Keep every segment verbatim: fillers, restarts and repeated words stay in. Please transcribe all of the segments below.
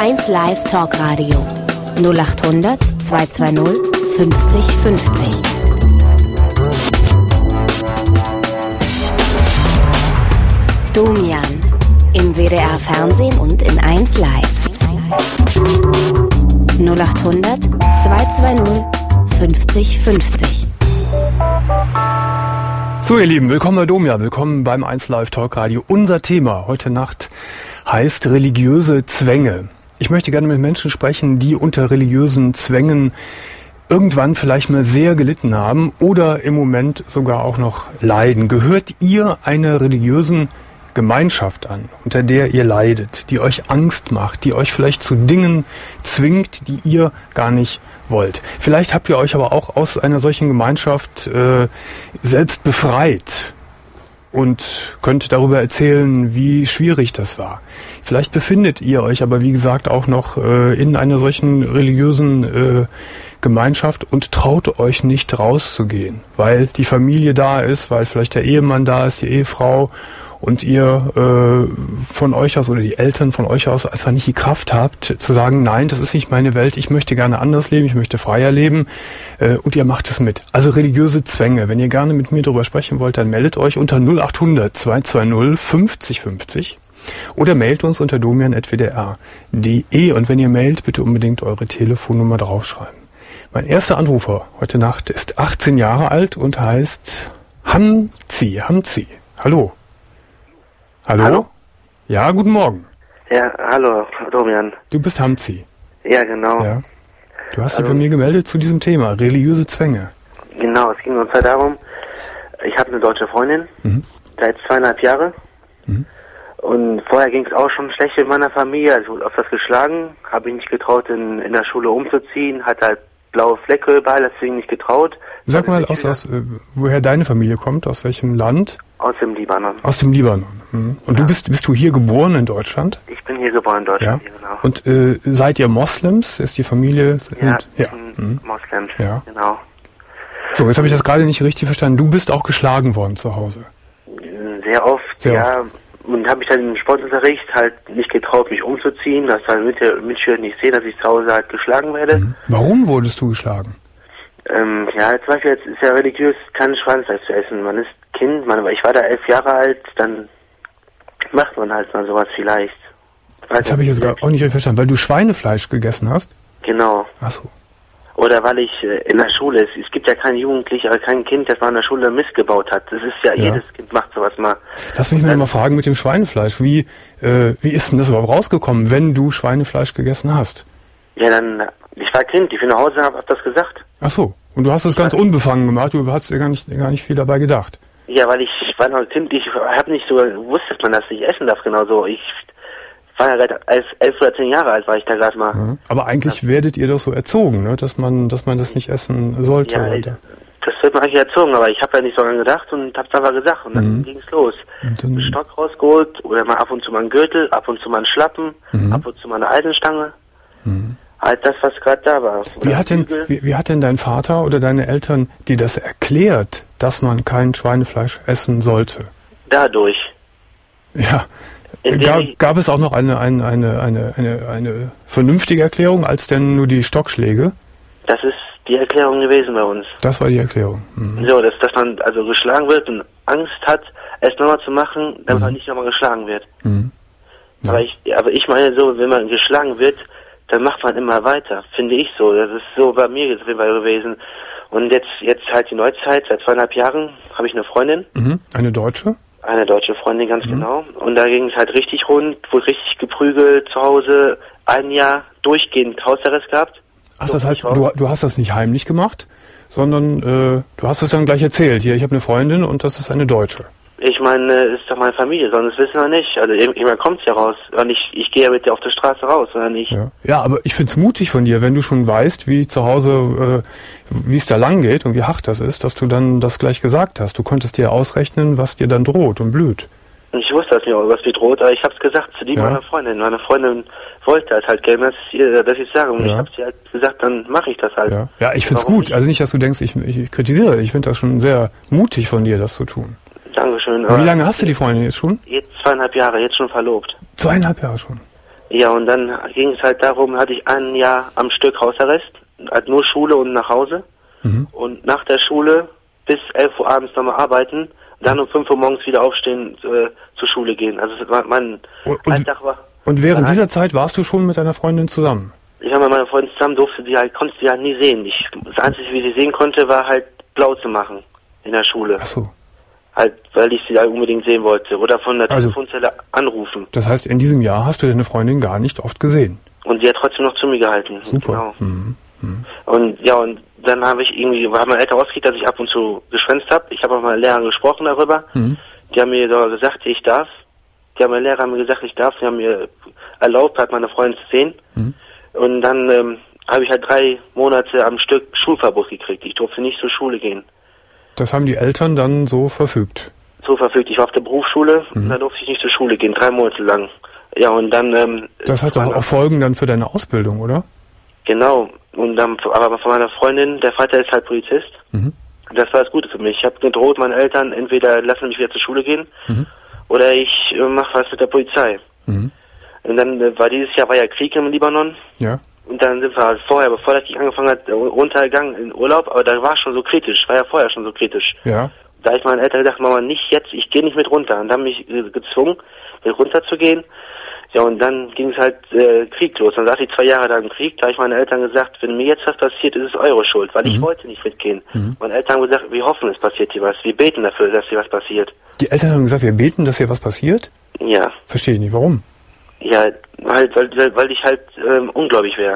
eins Live Talkradio null acht hundert zweihundertzweißig fünfzig fünfzig. Domian im W D R Fernsehen und in eins Live. null acht hundert zweihundertzweißig fünfzig fünfzig. So, ihr Lieben, willkommen bei Domian, willkommen beim eins Live Talkradio. Unser Thema heute Nacht heißt religiöse Zwänge. Ich möchte gerne mit Menschen sprechen, die unter religiösen Zwängen irgendwann vielleicht mal sehr gelitten haben oder im Moment sogar auch noch leiden. Gehört ihr einer religiösen Gemeinschaft an, unter der ihr leidet, die euch Angst macht, die euch vielleicht zu Dingen zwingt, die ihr gar nicht wollt? Vielleicht habt ihr euch aber auch aus einer solchen Gemeinschaft äh, selbst befreit und könnt darüber erzählen, wie schwierig das war. Vielleicht befindet ihr euch aber, wie gesagt, auch noch äh, in einer solchen religiösen äh, Gemeinschaft und traut euch nicht rauszugehen, weil die Familie da ist, weil vielleicht der Ehemann da ist, die Ehefrau, und ihr äh, von euch aus oder die Eltern von euch aus einfach nicht die Kraft habt, zu sagen, nein, das ist nicht meine Welt, ich möchte gerne anders leben, ich möchte freier leben, äh, und ihr macht es mit. Also religiöse Zwänge. Wenn ihr gerne mit mir darüber sprechen wollt, dann meldet euch unter null acht hundert zweihundertzweißig fünfzig fünfzig oder mailt uns unter domian at w d r punkt d e, und wenn ihr mailt, bitte unbedingt eure Telefonnummer draufschreiben. Mein erster Anrufer heute Nacht ist achtzehn Jahre alt und heißt Hamzi. Hamzi. Hallo. Hallo? Hallo? Ja, guten Morgen. Ja, hallo, Domian. Du bist Hamzi. Ja, genau. Ja. Du hast dich also, bei mir gemeldet zu diesem Thema, religiöse Zwänge. Genau, es ging uns halt darum, ich habe eine deutsche Freundin, mhm. seit zweieinhalb Jahre. Mhm. Und vorher ging es auch schon schlecht in meiner Familie, also wurde öfters geschlagen, habe ich nicht getraut, in, in der Schule umzuziehen, hatte halt blaue Flecke überall, deswegen nicht getraut. Sag mal, aus, aus, äh, woher deine Familie kommt, aus welchem Land? Aus dem Libanon. Aus dem Libanon. Mhm. Und ja. du bist bist du hier geboren in Deutschland? Ich bin hier geboren in Deutschland, ja. hier, genau. Und äh, seid ihr Moslems? Ist die Familie? Sind, ja, ja. Mhm. Moslems, ja. Genau. So, jetzt habe ich das gerade nicht richtig verstanden. Du bist auch geschlagen worden zu Hause? Sehr oft, Sehr ja. Oft. Und habe ich dann im Sportunterricht halt nicht getraut, mich umzuziehen, dass halt mit der Mitschüler nicht sehen, dass ich zu Hause halt geschlagen werde. Mhm. Warum wurdest du geschlagen? Ähm, ja, zum Beispiel jetzt ist ja religiös, kein Schweinefleisch zu essen. Man ist Kind, man, ich war da elf Jahre alt, dann macht man halt mal sowas vielleicht. Das habe ich jetzt auch nicht verstanden, weil du Schweinefleisch gegessen hast? Genau. Ach so. Oder weil ich äh, in der Schule, es, es gibt ja kein Jugendlicher, kein Kind, das mal in der Schule Mist gebaut hat. Das ist ja, ja. jedes Kind macht sowas mal. Lass mich mal, mal fragen mit dem Schweinefleisch. Wie, äh, wie ist denn das überhaupt rausgekommen, wenn du Schweinefleisch gegessen hast? Ja, dann, ich war Kind, ich bin nach Hause und hab, hab das gesagt. Ach so. Und du hast es ganz unbefangen gemacht, du hast dir gar nicht, gar nicht viel dabei gedacht. Ja, weil ich war noch Kind, ich habe nicht so gewusst, dass man das nicht essen darf, genau so. Ich war ja gerade elf, elf oder zehn Jahre alt, war ich da gerade mal. Ja. Aber eigentlich ja. werdet ihr doch so erzogen, ne? dass man, dass man das nicht essen sollte. Ja, oder? Das wird man eigentlich erzogen, aber ich habe ja nicht so lange gedacht und hab's aber gesagt und dann mhm. ging's los. Einen Stock rausgeholt oder mal ab und zu mal einen Gürtel, ab und zu mal einen Schlappen, mhm. ab und zu mal eine Eisenstange. Mhm. Halt das, was gerade da war. Wie hat, denn, wie, wie hat denn dein Vater oder deine Eltern dir das erklärt, dass man kein Schweinefleisch essen sollte? Dadurch. Ja. Gab, gab es auch noch eine, eine, eine, eine, eine, eine vernünftige Erklärung als denn nur die Stockschläge? Das ist die Erklärung gewesen bei uns. Das war die Erklärung. Mhm. So, dass, dass man also geschlagen wird und Angst hat, es nochmal zu machen, damit mhm. man nicht nochmal geschlagen wird. Mhm. Ja. Aber, ich, aber ich meine so, wenn man geschlagen wird, dann macht man immer weiter, finde ich so. Das ist so bei mir gewesen. Und jetzt jetzt halt die Neuzeit, seit zweieinhalb Jahren habe ich eine Freundin. Mhm. Eine Deutsche? Eine deutsche Freundin, ganz mhm. genau. Und da ging es halt richtig rund, wurde richtig geprügelt zu Hause, ein Jahr durchgehend Hausarrest gehabt. Ach, das heißt, du, du hast das nicht heimlich gemacht, sondern äh, du hast es dann gleich erzählt. Hier, ich habe eine Freundin und das ist eine Deutsche. Ich meine, ist doch meine Familie, sonst wissen wir nicht. Also irgendwann kommt es ja raus. Und ich, ich gehe ja mit dir auf der Straße raus, oder nicht? Ja, ja, aber ich find's mutig von dir, wenn du schon weißt, wie zu Hause, äh, wie es da lang geht und wie hart das ist, dass du dann das gleich gesagt hast. Du konntest dir ausrechnen, was dir dann droht und blüht. Ich wusste das nicht, was mir droht, aber ich habe es gesagt zu die ja. meiner Freundin. Meine Freundin wollte es halt gerne, dass, dass ich sage. Und ja. ich habe sie halt gesagt, dann mache ich das halt. Ja, ja ich find's gut. Ich? Also nicht, dass du denkst, ich, ich kritisiere. Ich finde das schon sehr mutig von dir, das zu tun. Dankeschön. Wie lange hast du die Freundin jetzt schon? Jetzt zweieinhalb Jahre, jetzt schon verlobt. Zweieinhalb Jahre schon? Ja, und dann ging es halt darum, hatte ich ein Jahr am Stück Hausarrest, halt nur Schule und nach Hause. Mhm. Und nach der Schule bis elf Uhr abends nochmal arbeiten, dann um fünf Uhr morgens wieder aufstehen, äh, zur Schule gehen. Also mein und, Alltag war... Und während dieser Zeit warst du schon mit deiner Freundin zusammen? Ich war mit meiner Freundin zusammen, durfte die halt, konnte sie halt nie sehen. Ich, das Einzige, wie sie sehen konnte, war halt blau zu machen in der Schule. Ach so. Halt, weil ich sie halt unbedingt sehen wollte. Oder von der also, Telefonzelle anrufen. Das heißt, in diesem Jahr hast du deine Freundin gar nicht oft gesehen? Und sie hat trotzdem noch zu mir gehalten. Super. Genau. Mhm. Mhm. Und ja, und dann habe ich irgendwie, haben meine Eltern rausgekriegt, dass ich ab und zu geschwänzt habe. Ich habe auch mit meinen Lehrern gesprochen darüber. Mhm. Die haben mir so gesagt, ich darf. Die haben meine Lehrer haben mir gesagt, ich darf. Die haben mir erlaubt, halt meine Freundin zu sehen. Mhm. Und dann ähm, habe ich halt drei Monate am Stück Schulverbot gekriegt. Ich durfte nicht zur Schule gehen. Das haben die Eltern dann so verfügt? So verfügt. Ich war auf der Berufsschule mhm. und da durfte ich nicht zur Schule gehen, drei Monate lang. Ja, und dann... Ähm, das hat doch auch Folgen dann für deine Ausbildung, oder? Genau. Und dann, aber von meiner Freundin, der Vater ist halt Polizist. Mhm. Das war das Gute für mich. Ich habe gedroht meinen Eltern, entweder lassen mich wieder zur Schule gehen mhm. oder ich äh, mache was mit der Polizei. Mhm. Und dann äh, war dieses Jahr war ja Krieg im Libanon. Ja. Und dann sind wir halt vorher, bevor der Krieg angefangen hat, runtergegangen in Urlaub, aber da war schon so kritisch, war ja vorher schon so kritisch. Ja. Da habe ich meinen Eltern gesagt, Mama, nicht jetzt, ich gehe nicht mit runter. Und dann haben mich äh, gezwungen, mit runterzugehen. Ja, und dann ging es halt äh, Krieg los. Dann saß ich zwei Jahre da im Krieg, da habe ich meinen Eltern gesagt, wenn mir jetzt was passiert, ist es eure Schuld, weil mhm. ich wollte nicht mitgehen. Mhm. Meine Eltern haben gesagt, wir hoffen, es passiert hier was. Wir beten dafür, dass hier was passiert. Die Eltern haben gesagt, wir beten, dass hier was passiert? Ja. Verstehe ich nicht, warum? Ja, halt, weil, weil ich halt ähm, ungläubig wäre.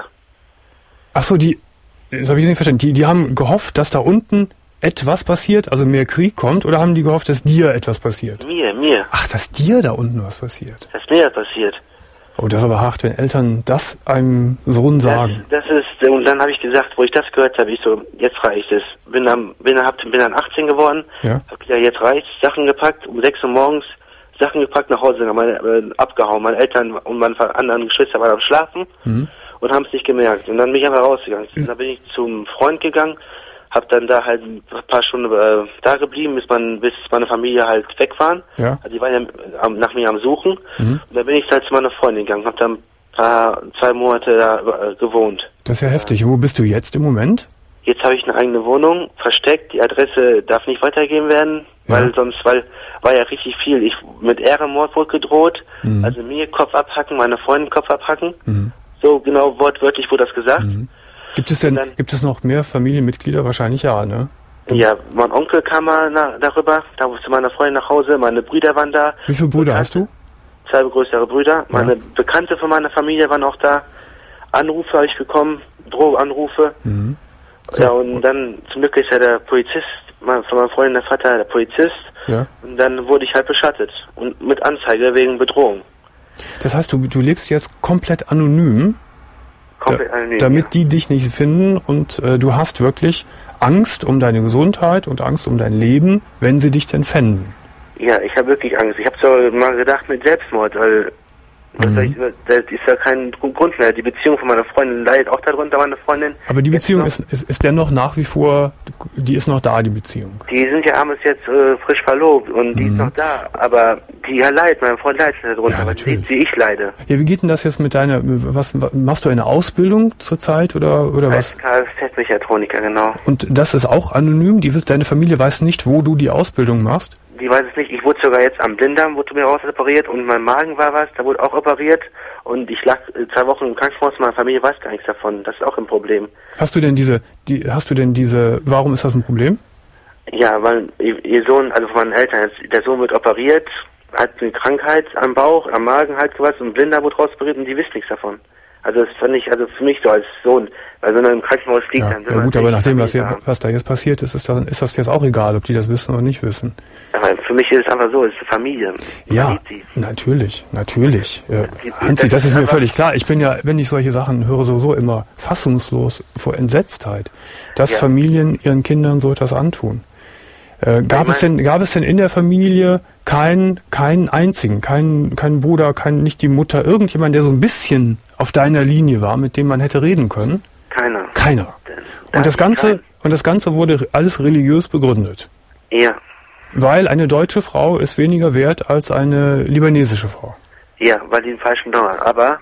Ach so, die, das habe ich nicht verstanden, die, die haben gehofft, dass da unten etwas passiert, also mehr Krieg kommt, oder haben die gehofft, dass dir etwas passiert? Mir, mir. Ach, dass dir da unten was passiert? Dass mir das passiert. Oh, das ist aber hart, wenn Eltern das einem Sohn sagen. Das, das ist, und dann habe ich gesagt, wo ich das gehört habe, ich so, jetzt reicht es. Bin dann, bin, hab, bin dann achtzehn geworden, ja. hab gesagt, jetzt reicht's, Sachen gepackt, um sechs Uhr morgens, Sachen gepackt, nach Hause, meine, äh, abgehauen. Meine Eltern und meine anderen Geschwister waren am Schlafen mhm. und haben es nicht gemerkt. Und dann bin ich einfach rausgegangen. Mhm. Dann bin ich zum Freund gegangen, hab dann da halt ein paar Stunden äh, da geblieben, bis man, bis meine Familie halt weg waren. Ja. Also die waren ja am, nach mir am Suchen. Mhm. Und dann bin ich halt zu meiner Freundin gegangen, hab dann ein paar, zwei Monate da äh, gewohnt. Das ist ja heftig. Wo bist du jetzt im Moment? Jetzt habe ich eine eigene Wohnung, versteckt. Die Adresse darf nicht weitergegeben werden, ja. weil sonst, weil war ja richtig viel. Ich mit Ehrenmord wurde gedroht, mhm. also mir Kopf abhacken, meine Freundin Kopf abhacken. Mhm. So genau wortwörtlich wurde das gesagt. Mhm. Gibt es denn, dann, gibt es noch mehr Familienmitglieder? Wahrscheinlich ja, ne? Ja, mein Onkel kam mal na, darüber, da musste meine Freundin nach Hause, meine Brüder waren da. Wie viele Brüder Bekannte, hast du? Zwei größere Brüder. Ja. Meine Bekannte von meiner Familie waren auch da. Anrufe habe ich bekommen, Drohanrufe. Mhm. So. Ja, und dann zum Glück ist ja der Polizist, von meiner Freundin der Vater, der Polizist. Ja. Und dann wurde ich halt beschattet und mit Anzeige wegen Bedrohung. Das heißt, du, du lebst jetzt komplett anonym? Komplett anonym, damit ja. die dich nicht finden und äh, du hast wirklich Angst um deine Gesundheit und Angst um dein Leben, wenn sie dich denn fänden. Ja, ich habe wirklich Angst. Ich habe so mal gedacht mit Selbstmord, weil mhm. das ist ja kein Grund mehr. Die Beziehung von meiner Freundin leidet auch darunter, meine Freundin. Aber die Beziehung ist, ist, ist dennoch nach wie vor, die ist noch da, die Beziehung. Die sind ja abends jetzt äh, frisch verlobt und die mhm. ist noch da, aber die ja leidet, meine Freundin leidet darunter, ja, weil sie, wie ich leide. Ja, wie geht denn das jetzt mit deiner, was, was machst du eine Ausbildung zurzeit oder, oder was? Als Kfz-Mechatroniker, genau. Und das ist auch anonym? Die, deine Familie weiß nicht, wo du die Ausbildung machst? Die weiß es nicht. Ich wurde sogar jetzt am Blinddarm, wurde mir raus operiert und mein Magen war was, da wurde auch operiert und ich lag zwei Wochen im Krankenhaus, meine Familie weiß gar nichts davon. Das ist auch ein Problem. Hast du denn diese, die, hast du denn diese, warum ist das ein Problem? Ja, weil ihr Sohn, also von meinen Eltern, der Sohn wird operiert, hat eine Krankheit am Bauch, am Magen halt was und ein Blinddarm wurde raus operiert und die wissen nichts davon. Also das fand ich, also für mich so als Sohn, weil wenn man im Krankenhaus liegt, ja, dann... Ja gut, aber nachdem, was, hier, was da jetzt passiert ist, ist, dann, ist das jetzt auch egal, ob die das wissen oder nicht wissen. Aber für mich ist es einfach so, es ist Familie. Ja, natürlich, natürlich. Ja. Hansi, das ist mir völlig klar. Ich bin ja, wenn ich solche Sachen höre, sowieso immer fassungslos vor Entsetztheit, dass ja. Familien ihren Kindern so etwas antun. Äh, gab es denn, gab es denn in der Familie keinen, keinen einzigen, keinen, keinen Bruder, keinen, nicht die Mutter, irgendjemand, der so ein bisschen auf deiner Linie war, mit dem man hätte reden können? Keiner. Keiner. Und das Ganze, und das Ganze wurde alles religiös begründet. Ja. Weil eine deutsche Frau ist weniger wert als eine libanesische Frau. Ja, weil die den falschen Glauben haben. Aber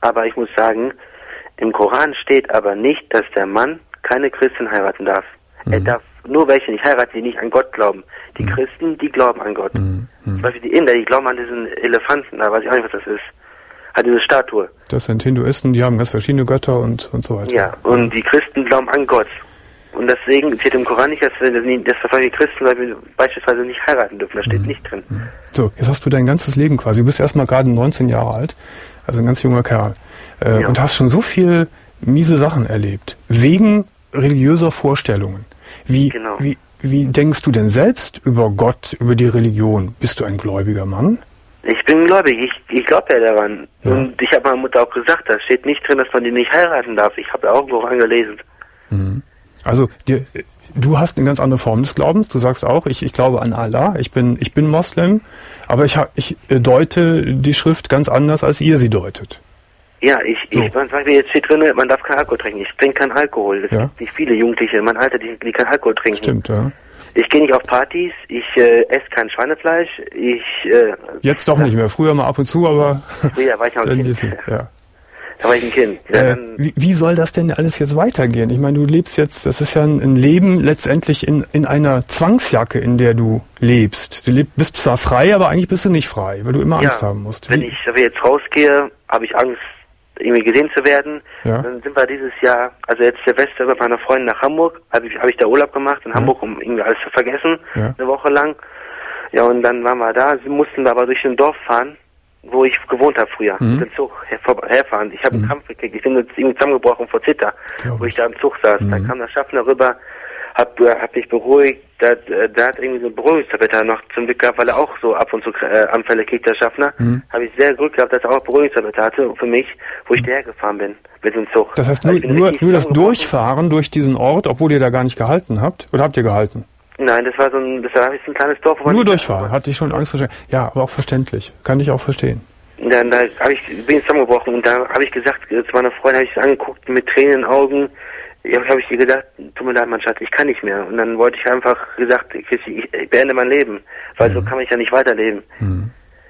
Aber ich muss sagen, im Koran steht aber nicht, dass der Mann keine Christin heiraten darf. Mhm. Er darf nur welche nicht heiraten, die nicht an Gott glauben. Die mhm. Christen, die glauben an Gott. Mhm. Zum Beispiel die Inder, die glauben an diesen Elefanten, da weiß ich auch nicht, was das ist. Hat diese Statue. Das sind Hinduisten, die haben ganz verschiedene Götter und, und so weiter. Ja, und die Christen glauben an Gott. Und deswegen steht im Koran nicht, dass, dass solche Christen beispielsweise nicht heiraten dürfen. Das steht mhm. nicht drin. So, jetzt hast du dein ganzes Leben quasi. Du bist erstmal gerade neunzehn Jahre alt, also ein ganz junger Kerl. Äh, ja. Und hast schon so viel miese Sachen erlebt. Wegen religiöser Vorstellungen. Wie, genau. wie, wie denkst du denn selbst über Gott, über die Religion? Bist du ein gläubiger Mann? Ich bin gläubig, ich, ich glaube ja daran. Ja. Und ich habe meiner Mutter auch gesagt, da steht nicht drin, dass man die nicht heiraten darf. Ich habe ja auch im Koran gelesen. Mhm. Also dir, du hast eine ganz andere Form des Glaubens. Du sagst auch, ich, ich glaube an Allah, ich bin, ich bin Moslem, aber ich, ich deute die Schrift ganz anders, als ihr sie deutet. Ja, ich, so. ich man sagt mir jetzt steht drin, man darf keinen Alkohol trinken. Ich trinke keinen Alkohol. Es ja. gibt nicht viele Jugendliche in meinem Alter, die, die keinen Alkohol trinken. Stimmt, ja. Ich gehe nicht auf Partys, ich äh, esse kein Schweinefleisch, ich... Äh, Jetzt doch nicht mehr, früher mal ab und zu, aber... Früher war ich noch ein Kind. Bisschen, ja. Da war ich ein Kind. Ja, äh, wie, wie soll das denn alles jetzt weitergehen? Ich meine, du lebst jetzt, das ist ja ein, ein Leben letztendlich in, in einer Zwangsjacke, in der du lebst. Du leb, bist zwar frei, aber eigentlich bist du nicht frei, weil du immer Angst ja, haben musst. Wenn ich jetzt rausgehe, habe ich Angst, irgendwie gesehen zu werden. Ja. Dann sind wir dieses Jahr, also jetzt Silvester mit meiner Freundin nach Hamburg, habe ich, hab ich da Urlaub gemacht in ja. Hamburg, um irgendwie alles zu vergessen, ja. eine Woche lang. Ja, und dann waren wir da, sie mussten aber durch ein Dorf fahren, wo ich gewohnt habe früher, mhm. mit dem Zug her, herfahren. Ich habe mhm. einen Krampf gekriegt, ich bin jetzt irgendwie zusammengebrochen vor Zitter, Glaub wo ich da im Zug saß. Mhm. Dann kam der Schaffner rüber, hab, hab mich beruhigt, der, der hat irgendwie so eine Beruhigungstablette noch zum Glück gehabt, weil er auch so ab und zu äh, Anfälle kriegt, der Schaffner. Mhm. Habe ich sehr Glück gehabt, dass er auch Beruhigungstablette hatte für mich, wo ich mhm. dahergefahren bin mit dem Zug. Das heißt, nur, nur, nur das Durchfahren durch diesen Ort, obwohl ihr da gar nicht gehalten habt? Oder habt ihr gehalten? Nein, das war so ein, das war ein kleines Dorf. Wo Nur durchfahren, hatte ich schon Angst. Ja, aber auch verständlich. Kann ich auch verstehen. Dann da hab ich, bin ich zusammengebrochen und da habe ich gesagt, zu meiner Freundin habe ich es angeguckt mit Tränen in den Augen. Ja, habe ich dir gedacht, tut mir leid, mein Schatz, ich kann nicht mehr. Und dann wollte ich einfach gesagt, ich, ich beende mein Leben, weil mhm. so kann ich ja nicht weiterleben. Mhm.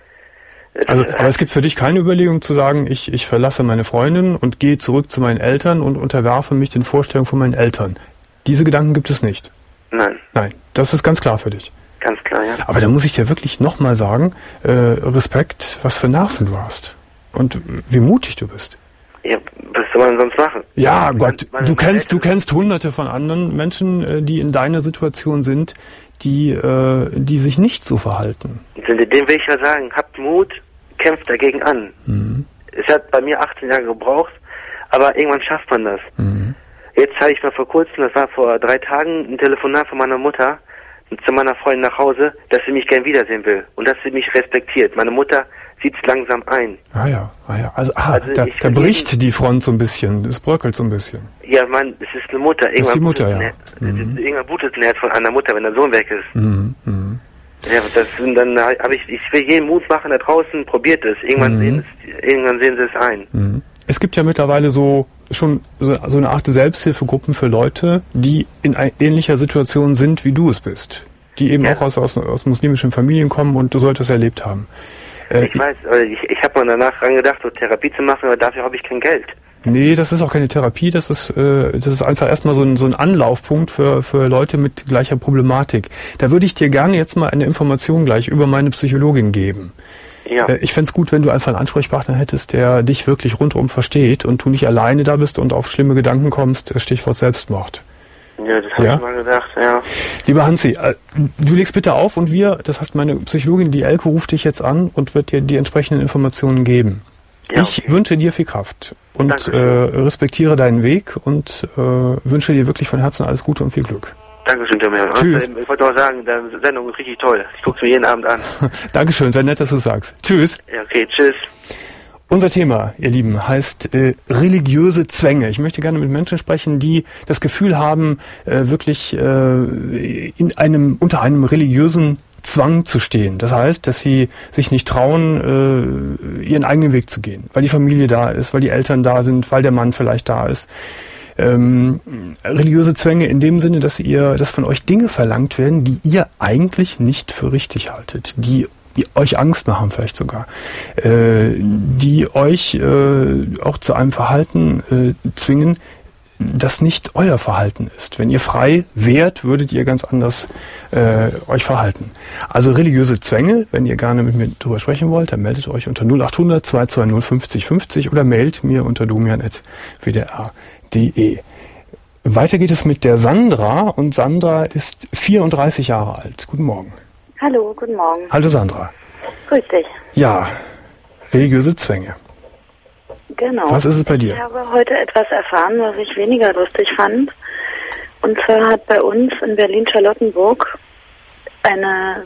Also, aber es gibt für dich keine Überlegung zu sagen, ich, ich verlasse meine Freundin und gehe zurück zu meinen Eltern und unterwerfe mich den Vorstellungen von meinen Eltern. Diese Gedanken gibt es nicht. Nein. Nein, das ist ganz klar für dich. Ganz klar, ja. Aber da muss ich dir wirklich nochmal sagen, äh, Respekt, was für Nerven du hast. Und wie mutig du bist. Ja, was soll man sonst machen? Ja, Gott, man, man du kennst, du kennst hunderte von anderen Menschen, die in deiner Situation sind, die, äh, die sich nicht so verhalten. Dem will ich ja sagen, habt Mut, kämpft dagegen an. Mhm. Es hat bei mir achtzehn Jahre gebraucht, aber irgendwann schafft man das. Mhm. Jetzt habe ich mal vor kurzem, das war vor drei Tagen, ein Telefonat von meiner Mutter zu meiner Freundin nach Hause, dass sie mich gern wiedersehen will und dass sie mich respektiert. Meine Mutter sieht es langsam ein. Ah ja, ah ja. Also, ah, also da, da bricht die Front so ein bisschen, es bröckelt so ein bisschen. Ja, man, es ist eine Mutter. Irgendwann das ist die Mutter, ja. Herz, mhm. Irgendwann blutet ein Herz von einer Mutter, wenn der Sohn weg ist. Mhm. Mhm. Ja, das, und dann habe ich, ich will jeden Mut machen da draußen, probiert es. Irgendwann, mhm. sehen, es, irgendwann sehen sie es ein. Mhm. Es gibt ja mittlerweile so schon so, so eine Art Selbsthilfegruppen für Leute, die in ein, ähnlicher Situation sind, wie du es bist. Die eben ja. auch aus, aus, aus muslimischen Familien kommen und du solltest es erlebt haben. Äh, ich weiß, ich, ich habe mal danach dran gedacht, so Therapie zu machen, aber dafür habe ich kein Geld. Nee, das ist auch keine Therapie, das ist, äh, das ist einfach erstmal so ein, so ein Anlaufpunkt für, für Leute mit gleicher Problematik. Da würde ich dir gerne jetzt mal eine Information gleich über meine Psychologin geben. Ja. Äh, ich fänd's gut, wenn du einfach einen Ansprechpartner hättest, der dich wirklich rundum versteht und du nicht alleine da bist und auf schlimme Gedanken kommst, Stichwort Selbstmord. Ja, das habe ja? ich mal gedacht, ja. Lieber Hansi, du legst bitte auf und wir, das heißt meine Psychologin, die Elke, ruft dich jetzt an und wird dir die entsprechenden Informationen geben. Ja, ich okay. wünsche dir viel Kraft und äh, respektiere deinen Weg und äh, wünsche dir wirklich von Herzen alles Gute und viel Glück. Dankeschön, Tommy. Tschüss. Ich wollte auch sagen, deine Sendung ist richtig toll. Ich gucke es mir jeden Abend an. Dankeschön, sehr nett, dass du sagst. Tschüss. Ja, okay, tschüss. Unser Thema, ihr Lieben, heißt äh, religiöse Zwänge. Ich möchte gerne mit Menschen sprechen, die das Gefühl haben, äh, wirklich äh, in einem unter einem religiösen Zwang zu stehen. Das heißt, dass sie sich nicht trauen, äh, ihren eigenen Weg zu gehen, weil die Familie da ist, weil die Eltern da sind, weil der Mann vielleicht da ist. Ähm, religiöse Zwänge in dem Sinne, dass ihr, dass von euch Dinge verlangt werden, die ihr eigentlich nicht für richtig haltet, die die euch Angst machen vielleicht sogar, äh, die euch äh, auch zu einem Verhalten äh, zwingen, das nicht euer Verhalten ist. Wenn ihr frei wärt, würdet ihr ganz anders äh, euch verhalten. Also religiöse Zwänge, wenn ihr gerne mit mir drüber sprechen wollt, dann meldet euch unter null acht hundert zwei zwei null fünfzig fünfzig oder mailt mir unter domian at w d r punkt d e. Weiter geht es mit der Sandra und Sandra ist vierunddreißig Jahre alt. Guten Morgen. Hallo, guten Morgen. Hallo Sandra. Grüß dich. Ja, religiöse Zwänge. Genau. Was ist es bei dir? Ich habe heute etwas erfahren, was ich weniger lustig fand. Und zwar hat bei uns in Berlin-Charlottenburg eine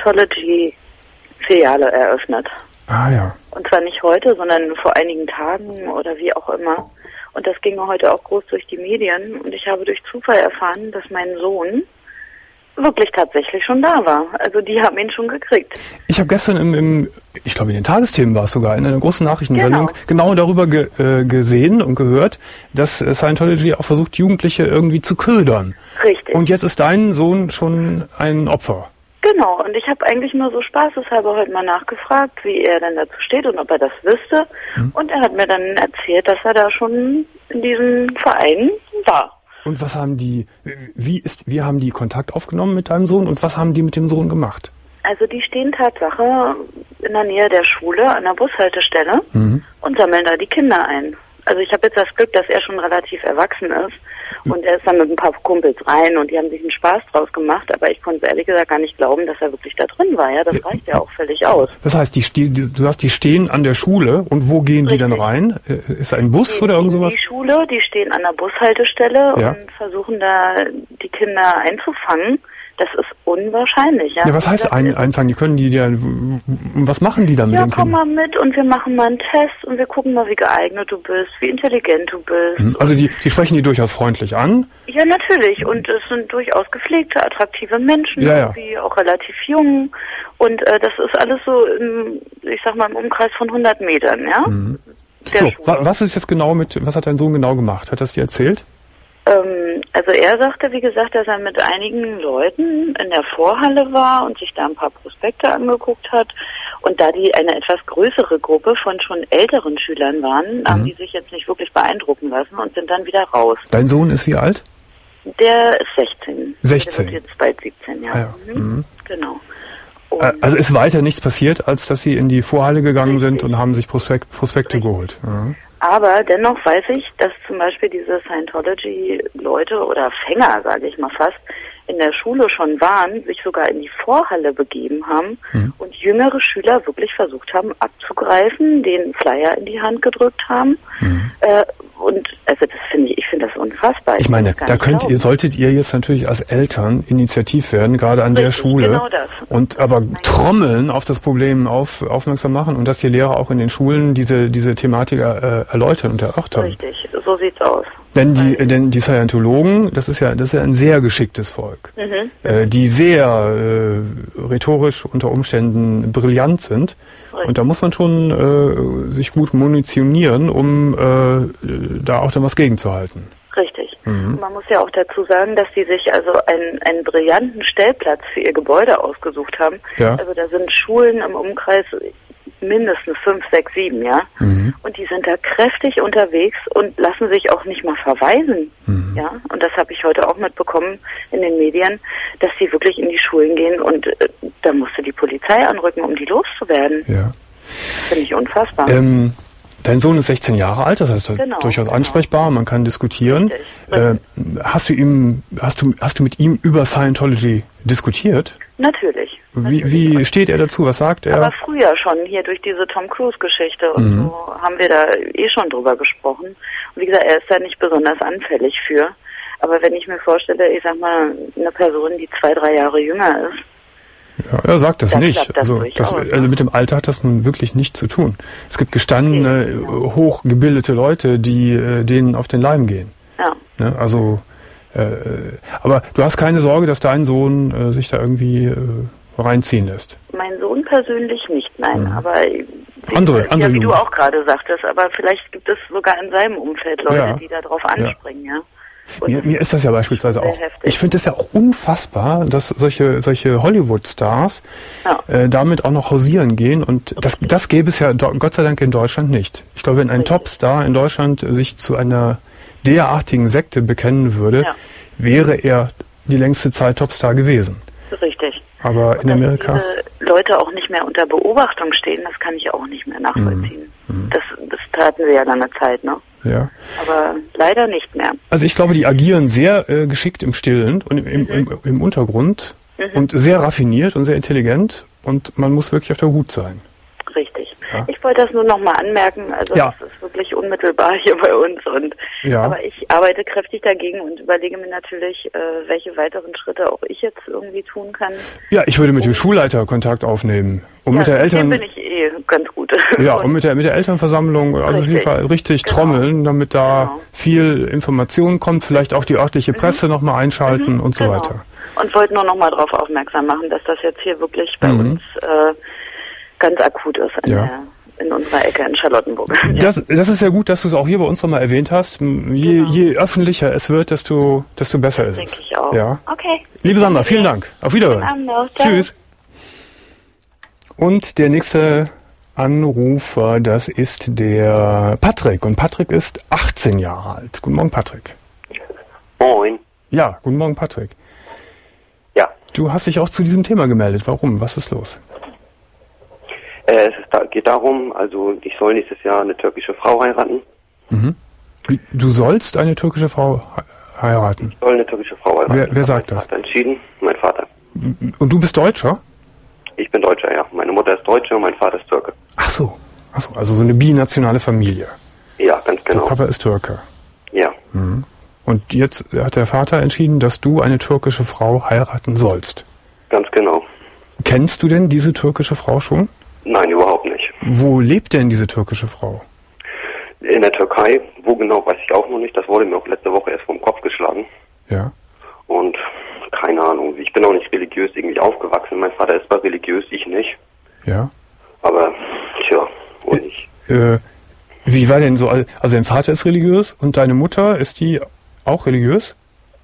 Scientology-Filiale eröffnet. Ah ja. Und zwar nicht heute, sondern vor einigen Tagen oder wie auch immer. Und das ging heute auch groß durch die Medien. Und ich habe durch Zufall erfahren, dass mein Sohn wirklich tatsächlich schon da war. Also die haben ihn schon gekriegt. Ich habe gestern im, im, ich glaube in den Tagesthemen war es sogar, in einer großen Nachrichtensendung Genau, genau darüber ge, äh, gesehen und gehört, dass äh, Scientology auch versucht, Jugendliche irgendwie zu ködern. Richtig. Und jetzt ist dein Sohn schon ein Opfer. Genau, und ich habe eigentlich nur so spaßeshalber heute mal nachgefragt, wie er denn dazu steht und ob er das wüsste. Hm. Und er hat mir dann erzählt, dass er da schon in diesem Verein war. Und was haben die, wie ist, wie haben die Kontakt aufgenommen mit deinem Sohn und was haben die mit dem Sohn gemacht? Also die stehen Tatsache in der Nähe der Schule an der Bushaltestelle mhm. und sammeln da die Kinder ein. Also ich habe jetzt das Glück, dass er schon relativ erwachsen ist und er ist dann mit ein paar Kumpels rein und die haben sich einen Spaß draus gemacht, aber ich konnte ehrlich gesagt gar nicht glauben, dass er wirklich da drin war. Ja, das reicht ja auch völlig aus. Das heißt, die, die, du sagst, die stehen an der Schule und wo gehen Richtig. die dann rein? Ist da ein Bus die oder irgend sowas? Die Schule, die stehen an der Bushaltestelle ja. und versuchen da die Kinder einzufangen. Das ist unwahrscheinlich, ja. Ja, was heißt ein, einfangen? Die können die ja, was machen die dann mit ja, den Kindern? Ja, komm mal mit und wir machen mal einen Test und wir gucken mal, wie geeignet du bist, wie intelligent du bist. Also die, die sprechen die durchaus freundlich an? Ja, natürlich. Und es sind durchaus gepflegte, attraktive Menschen, ja, ja. irgendwie auch relativ jung. Und äh, das ist alles so, im, ich sag mal, im Umkreis von hundert Metern, ja. Mhm. So, wa- was ist jetzt genau mit, was hat dein Sohn genau gemacht? Hat das dir erzählt? Ähm, also er sagte, wie gesagt, dass er mit einigen Leuten in der Vorhalle war und sich da ein paar Prospekte angeguckt hat. Und da die eine etwas größere Gruppe von schon älteren Schülern waren, mhm. haben die sich jetzt nicht wirklich beeindrucken lassen und sind dann wieder raus. Dein Sohn ist wie alt? Der ist sechzehn. sechzehn? Der wird jetzt bald siebzehn, ja. Ah, ja. Mhm. Mhm. Genau. Und also ist weiter nichts passiert, als dass sie in die Vorhalle gegangen Richtig. sind und haben sich Prospekt, Prospekte Richtig. geholt. Mhm. Aber dennoch weiß ich, dass zum Beispiel diese Scientology-Leute oder Fänger, sage ich mal fast, in der Schule schon waren, sich sogar in die Vorhalle begeben haben mhm. und jüngere Schüler wirklich versucht haben abzugreifen, den Flyer in die Hand gedrückt haben. Mhm. Äh, und also das finde ich, ich finde das unfassbar. Ich, ich meine, da könnt glauben. ihr, solltet ihr jetzt natürlich als Eltern initiativ werden, gerade an Richtig, der Schule. Genau das. Und aber trommeln auf das Problem auf, aufmerksam machen und dass die Lehrer auch in den Schulen diese, diese Thematik äh, erläutern und erörtern. Richtig, so sieht's aus. Denn die, denn die Scientologen, das ist ja, das ist ja ein sehr geschicktes Volk, mhm. äh, die sehr äh, rhetorisch unter Umständen brillant sind. Richtig. Und da muss man schon äh, sich gut munitionieren, um äh, da auch dann was gegenzuhalten. Richtig. Mhm. Und man muss ja auch dazu sagen, dass die sich also einen, einen brillanten Stellplatz für ihr Gebäude ausgesucht haben. Ja. Also da sind Schulen im Umkreis mindestens fünf, sechs, sieben, ja. Mhm. Und die sind da kräftig unterwegs und lassen sich auch nicht mal verweisen, mhm. ja. Und das habe ich heute auch mitbekommen in den Medien, dass die wirklich in die Schulen gehen und äh, da musste die Polizei anrücken, um die loszuwerden. Ja. Finde ich unfassbar. Ähm, dein Sohn ist sechzehn Jahre alt, das heißt genau, durchaus genau. ansprechbar, man kann diskutieren. Richtig, richtig. Äh, hast du ihm, hast du, hast du mit ihm über Scientology diskutiert? Natürlich. Wie, wie steht er dazu? Was sagt er? Aber früher schon, hier durch diese Tom Cruise-Geschichte und mhm. so haben wir da eh schon drüber gesprochen. Und wie gesagt, er ist da nicht besonders anfällig für. Aber wenn ich mir vorstelle, ich sag mal, eine Person, die zwei, drei Jahre jünger ist. Ja, er sagt das das nicht. Das also, das, also mit dem Alter hat das nun wirklich nichts zu tun. Es gibt gestandene, okay, genau. hochgebildete Leute, die äh, denen auf den Leim gehen. Ja. Ne, also, äh, aber du hast keine Sorge, dass dein Sohn äh, sich da irgendwie äh, reinziehen lässt? Mein Sohn persönlich nicht, nein. Mhm. Aber wie, andere, ja, andere wie du Jugend. auch gerade sagtest, aber vielleicht gibt es sogar in seinem Umfeld Leute, ja. die da drauf anspringen, ja. Mir, mir ist das ja beispielsweise auch, heftig. Ich finde es ja auch unfassbar, dass solche solche Hollywood-Stars ja. äh, damit auch noch hausieren gehen und das, das gäbe es ja do, Gott sei Dank in Deutschland nicht. Ich glaube, wenn ein Richtig. Topstar in Deutschland sich zu einer derartigen Sekte bekennen würde, ja. wäre er die längste Zeit Topstar gewesen. Richtig. Aber und in Amerika... Diese Leute auch nicht mehr unter Beobachtung stehen, das kann ich auch nicht mehr nachvollziehen. Mhm. Das, das taten sie ja lange Zeit, ne? Ja. Aber leider nicht mehr. Also ich glaube, die agieren sehr äh, geschickt im Stillen und im, im, mhm. im, im Untergrund mhm. und sehr raffiniert und sehr intelligent und man muss wirklich auf der Hut sein. Richtig. Ja. Ich wollte das nur nochmal anmerken, also ja. das ist wirklich unmittelbar hier bei uns und ja. aber ich arbeite kräftig dagegen und überlege mir natürlich, äh, welche weiteren Schritte auch ich jetzt irgendwie tun kann. Ja, ich würde mit dem Schulleiter Kontakt aufnehmen. Und ja, mit der Eltern bin ich eh ganz gut. Ja, und mit der mit der Elternversammlung, also auf jeden Fall richtig genau. trommeln, damit da genau. viel Information kommt, vielleicht auch die örtliche Presse mhm. nochmal einschalten mhm, und so genau. weiter. Und wollte nur nochmal darauf aufmerksam machen, dass das jetzt hier wirklich bei mhm. uns äh, ganz akut ist an ja. der, in unserer Ecke in Charlottenburg. Ja. Das, das ist ja gut, dass du es auch hier bei uns nochmal erwähnt hast. Je, genau. je öffentlicher es wird, desto, desto besser ist es. Denke ich auch. Ja. Okay. Liebe Sandra, vielen Dank. Auf Wiederhören. Tschüss. Und der nächste Anrufer, das ist der Patrick. Und Patrick ist achtzehn Jahre alt. Guten Morgen, Patrick. Moin. Ja, guten Morgen, Patrick. Ja. Du hast dich auch zu diesem Thema gemeldet. Warum? Was ist los? Äh, es ist, geht darum, also ich soll nächstes Jahr eine türkische Frau heiraten. Mhm. Du sollst eine türkische Frau heiraten? Ich soll eine türkische Frau heiraten. Wer, wer sagt das? Mein Vater entschieden, mein Vater. Und du bist Deutscher? Ich bin Deutscher, ja. Meine Mutter ist Deutsche und mein Vater ist Türke. Ach so, ach so, also so eine binationale Familie. Ja, ganz genau. Der Papa ist Türke. Ja. Mhm. Und jetzt hat der Vater entschieden, dass du eine türkische Frau heiraten sollst. Ganz genau. Kennst du denn diese türkische Frau schon? Nein, überhaupt nicht. Wo lebt denn diese türkische Frau? In der Türkei. Wo genau, weiß ich auch noch nicht. Das wurde mir auch letzte Woche erst vom Kopf geschlagen. Ja. Und keine Ahnung. Ich bin auch nicht religiös irgendwie aufgewachsen. Mein Vater ist zwar religiös, ich nicht. Ja. Aber, tja, und ich. Äh, wie war denn so, also dein Vater ist religiös und deine Mutter, ist die auch religiös?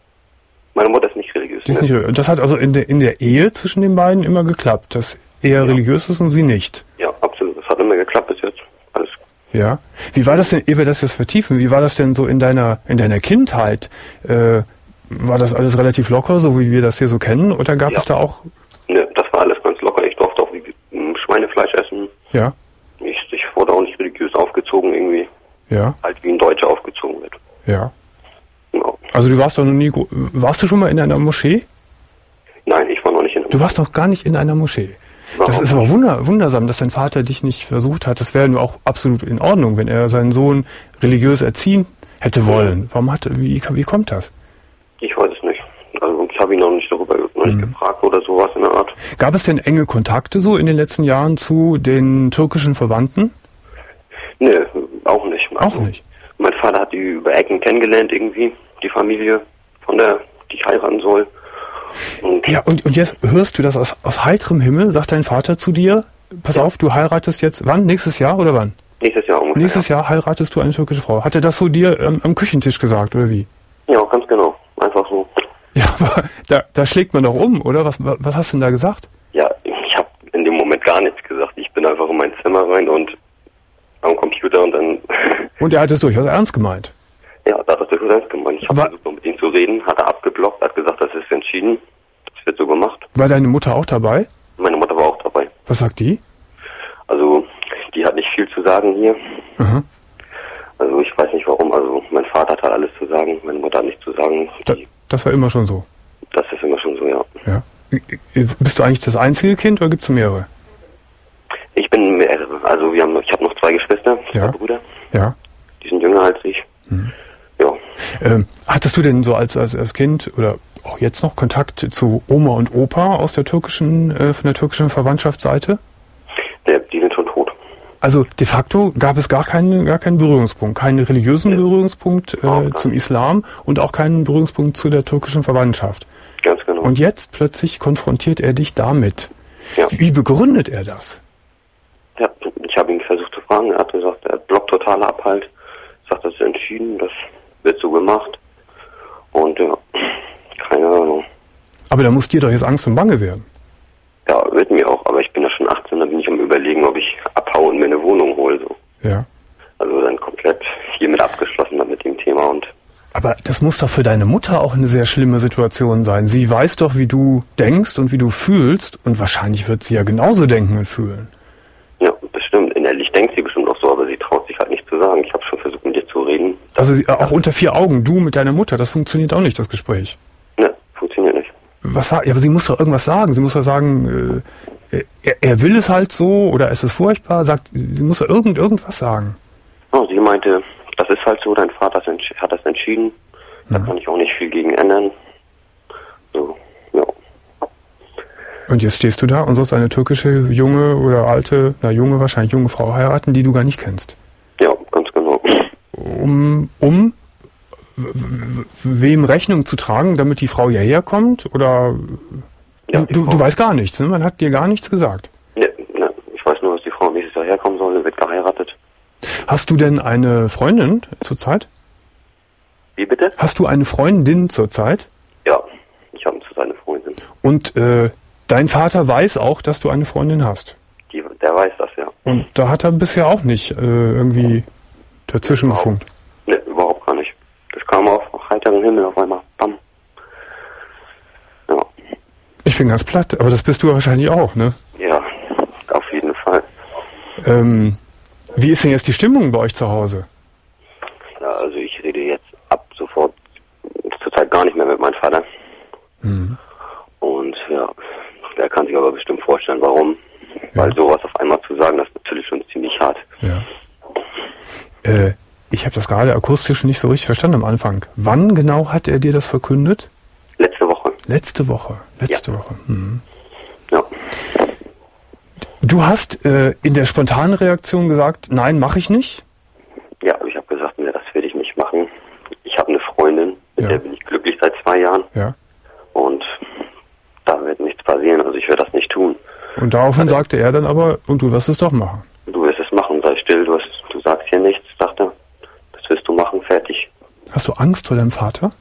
Meine Mutter ist nicht religiös. Die ist nicht religiös. Das hat also in der, in der Ehe zwischen den beiden immer geklappt, dass er ja. religiös ist und sie nicht? Ja, absolut. Das hat immer geklappt bis jetzt. Alles. Ja. Wie war das denn, ehe wir das jetzt vertiefen, wie war das denn so in deiner, in deiner Kindheit? Äh, war das alles relativ locker, so wie wir das hier so kennen? Oder gab ja. es da auch... Ne, das war alles ganz locker. Ich durfte auch Schweinefleisch essen. Ja. Ich, ich wurde auch nicht religiös aufgezogen irgendwie. Ja. Halt wie ein Deutscher aufgezogen wird. Ja. Genau. Also du warst doch noch nie... Warst du schon mal in einer Moschee? Nein, ich war noch nicht in einer Moschee. Du warst noch gar nicht in einer Moschee. Das ist aber wunder, wundersam, dass dein Vater dich nicht versucht hat. Das wäre nur auch absolut in Ordnung, wenn er seinen Sohn religiös erziehen hätte wollen. Warum hat, wie, wie kommt das? Ich weiß es nicht. Also ich habe ihn noch nicht darüber noch nicht mhm. gefragt oder sowas in der Art. Gab es denn enge Kontakte so in den letzten Jahren zu den türkischen Verwandten? Nee, auch nicht. Also, auch nicht? Mein Vater hat die über Ecken kennengelernt irgendwie, die Familie, von der, die ich heiraten soll. Und ja, und, und jetzt hörst du das aus, aus heiterem Himmel, sagt dein Vater zu dir, pass ja. auf, du heiratest jetzt, wann? Nächstes Jahr oder wann? Nächstes Jahr ungefähr. Nächstes Jahr heiratest du eine türkische Frau. Hat er das so dir ähm, am Küchentisch gesagt, oder wie? Ja, ganz genau. Einfach so. Ja, aber da, da schlägt man doch um, oder? Was, was hast du denn da gesagt? Ja, ich habe in dem Moment gar nichts gesagt. Ich bin einfach in mein Zimmer rein und am Computer und dann... Und er hat es durchaus ernst gemeint? Ja, da hat er durchaus ernst gemeint. Ich habe versucht, mit ihm zu reden, hat er abgeblockt, hat gesagt, das ist entschieden. Das wird so gemacht. War deine Mutter auch dabei? Meine Mutter war auch dabei. Was sagt die? Also, die hat nicht viel zu sagen hier. Aha. Also, ich weiß nicht warum. Also, mein Vater hat halt alles zu sagen, meine Mutter hat nichts zu sagen. Da, das war immer schon so? Das ist immer schon so, ja. Ja. Bist du eigentlich das einzige Kind oder gibt es mehrere? Ich bin mehrere. Also, wir haben, ich habe noch zwei Geschwister, zwei ja. Brüder. Ja. Die sind jünger als ich. Mhm. Ja. Ähm, hattest du denn so als, als, als Kind oder auch jetzt noch Kontakt zu Oma und Opa aus der türkischen, äh, von der türkischen Verwandtschaftsseite? Der, die sind schon tot. Also de facto gab es gar keinen, gar keinen Berührungspunkt, keinen religiösen ja. Berührungspunkt äh, oh, zum Islam und auch keinen Berührungspunkt zu der türkischen Verwandtschaft. Ganz genau. Und jetzt plötzlich konfrontiert er dich damit. Ja. Wie begründet er das? Ja, ich habe ihn versucht zu fragen, er hat gesagt, er blockt totaler Abhalt, sagt, das ist entschieden, das wird so gemacht. Und ja, keine Ahnung. Aber da muss dir doch jetzt Angst und Bange werden. Ja, wird mir auch, aber ich bin ja schon achtzehn, da bin ich am Überlegen, ob ich abhaue und mir eine Wohnung hole. So. Ja. Also dann komplett hiermit abgeschlossen dann mit dem Thema. Und aber das muss doch für deine Mutter auch eine sehr schlimme Situation sein. Sie weiß doch, wie du denkst und wie du fühlst und wahrscheinlich wird sie ja genauso denken und fühlen. Ja, bestimmt. Innerlich denkt sie bestimmt auch so, aber sie traut sich halt nicht zu sagen. Ich habe schon versucht, mit ihr zu reden. Also sie, auch unter vier Augen, du mit deiner Mutter, das funktioniert auch nicht, das Gespräch. Ne, funktioniert nicht. Was, ja, aber sie muss doch irgendwas sagen. Sie muss doch sagen, äh, er, er will es halt so oder es ist furchtbar. Sagt, sie muss doch irgend, irgendwas sagen. Oh, sie meinte, das ist halt so, dein Vater hat das entschieden. Da mhm. kann ich auch nicht viel gegen ändern. So, ja. Und jetzt stehst du da und sollst eine türkische junge oder alte, na junge, wahrscheinlich junge Frau heiraten, die du gar nicht kennst. Ja, ganz genau. Um, um wem Rechnung zu tragen, damit die Frau hierher kommt? Oder ja, du, du weißt gar nichts, ne? Man hat dir gar nichts gesagt. Ne, ne, ich weiß nur, dass die Frau nächstes Jahr herkommen soll, wird geheiratet. Hast du denn eine Freundin zurzeit? Wie bitte? Hast du eine Freundin zurzeit? Ja, ich habe zurzeit eine Freundin. Und äh, dein Vater weiß auch, dass du eine Freundin hast? Die, der weiß das, ja. Und da hat er bisher auch nicht äh, irgendwie dazwischen gefunkt? Ne, überhaupt gar nicht. Das kam auf heiteren Himmel auf einmal. Bam. Ja. Ich bin ganz platt, aber das bist du wahrscheinlich auch, ne? Ja, auf jeden Fall. Ähm, wie ist denn jetzt die Stimmung bei euch zu Hause? Ja, also ich rede jetzt ab sofort zurzeit gar nicht mehr mit meinem Vater. Mhm. Und ja, der kann sich aber bestimmt vorstellen, warum. Ja. Weil sowas auf einmal zu sagen, das ist natürlich schon ziemlich hart. Ja. Äh, ich habe das gerade akustisch nicht so richtig verstanden am Anfang. Wann genau hat er dir das verkündet? Letzte Woche. Letzte Woche. Letzte ja. Woche. Mhm. Ja. Du hast äh, in der spontanen Reaktion gesagt, nein, mache ich nicht? Ja, ich habe gesagt, ne, das werde ich nicht machen. Ich habe eine Freundin, mit ja. der bin ich glücklich seit zwei Jahren. Ja. Und da wird nichts passieren, also ich werde das nicht tun. Und daraufhin also, sagte er dann aber, und du wirst es doch machen. Du wirst es machen, sei still, du, hast, du sagst hier nichts, sagt er. Das wirst du machen, fertig. Hast du Angst vor deinem Vater?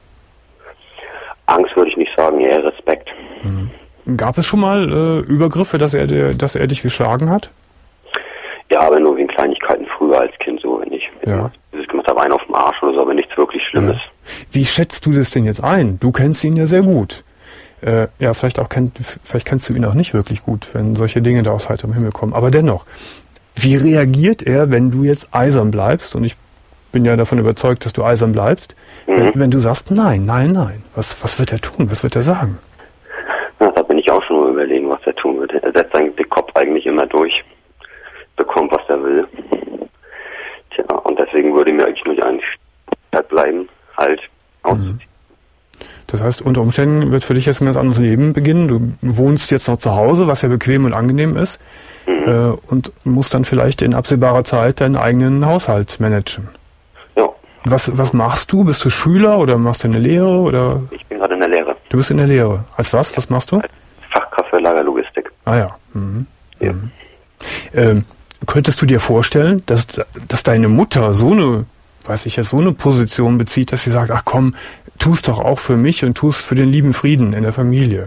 Angst würde ich nicht sagen, eher Respekt. Mhm. Gab es schon mal äh, Übergriffe, dass er, dir, dass er dich geschlagen hat? Ja, aber nur wegen Kleinigkeiten früher als Kind so, wenn ich ja. das gemacht habe, einen auf dem Arsch oder so, aber nichts wirklich Schlimmes. Ja. Wie schätzt du das denn jetzt ein? Du kennst ihn ja sehr gut. Äh, ja, vielleicht auch kennt, vielleicht kennst du ihn auch nicht wirklich gut, wenn solche Dinge da aus heiterem Himmel kommen. Aber dennoch, wie reagiert er, wenn du jetzt eisern bleibst? Und ich bin ja davon überzeugt, dass du eisern bleibst. Mhm. Wenn, wenn du sagst, nein, nein, nein. Was, was wird er tun? Was wird er sagen? Ja, da bin ich auch schon mal überlegen, was er tun würde. Er setzt seinen Kopf eigentlich immer durch, bekommt, was er will. Tja, und deswegen würde mir eigentlich nur die Einstellung bleiben, halt auszuziehen. Mhm. Das heißt, unter Umständen wird für dich jetzt ein ganz anderes Leben beginnen. Du wohnst jetzt noch zu Hause, was ja bequem und angenehm ist, mhm. äh, und musst dann vielleicht in absehbarer Zeit deinen eigenen Haushalt managen. Ja. Was, was machst du? Bist du Schüler oder machst du eine Lehre? Oder? Ich bin gerade in der Lehre. Du bist in der Lehre. Als was? Was machst du? Als Fachkraft für Lagerlogistik. Ah ja. Mhm. Ja. Mhm. Ähm, könntest du dir vorstellen, dass, dass deine Mutter so eine, weiß ich jetzt, so eine Position bezieht, dass sie sagt, ach komm, tu's doch auch für mich und tu's für den lieben Frieden in der Familie?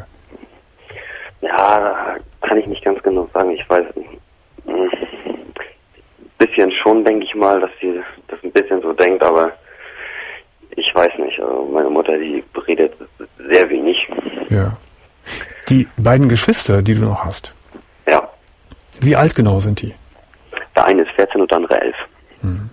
Ja, kann ich nicht ganz genau sagen. Ich weiß nicht. Ein bisschen schon, denke ich mal, dass sie das ein bisschen so denkt, aber ich weiß nicht. Also meine Mutter, die redet sehr wenig. Ja. Die beiden Geschwister, die du noch hast. Ja. Wie alt genau sind die? Der eine ist vierzehn und der andere elf. Hm.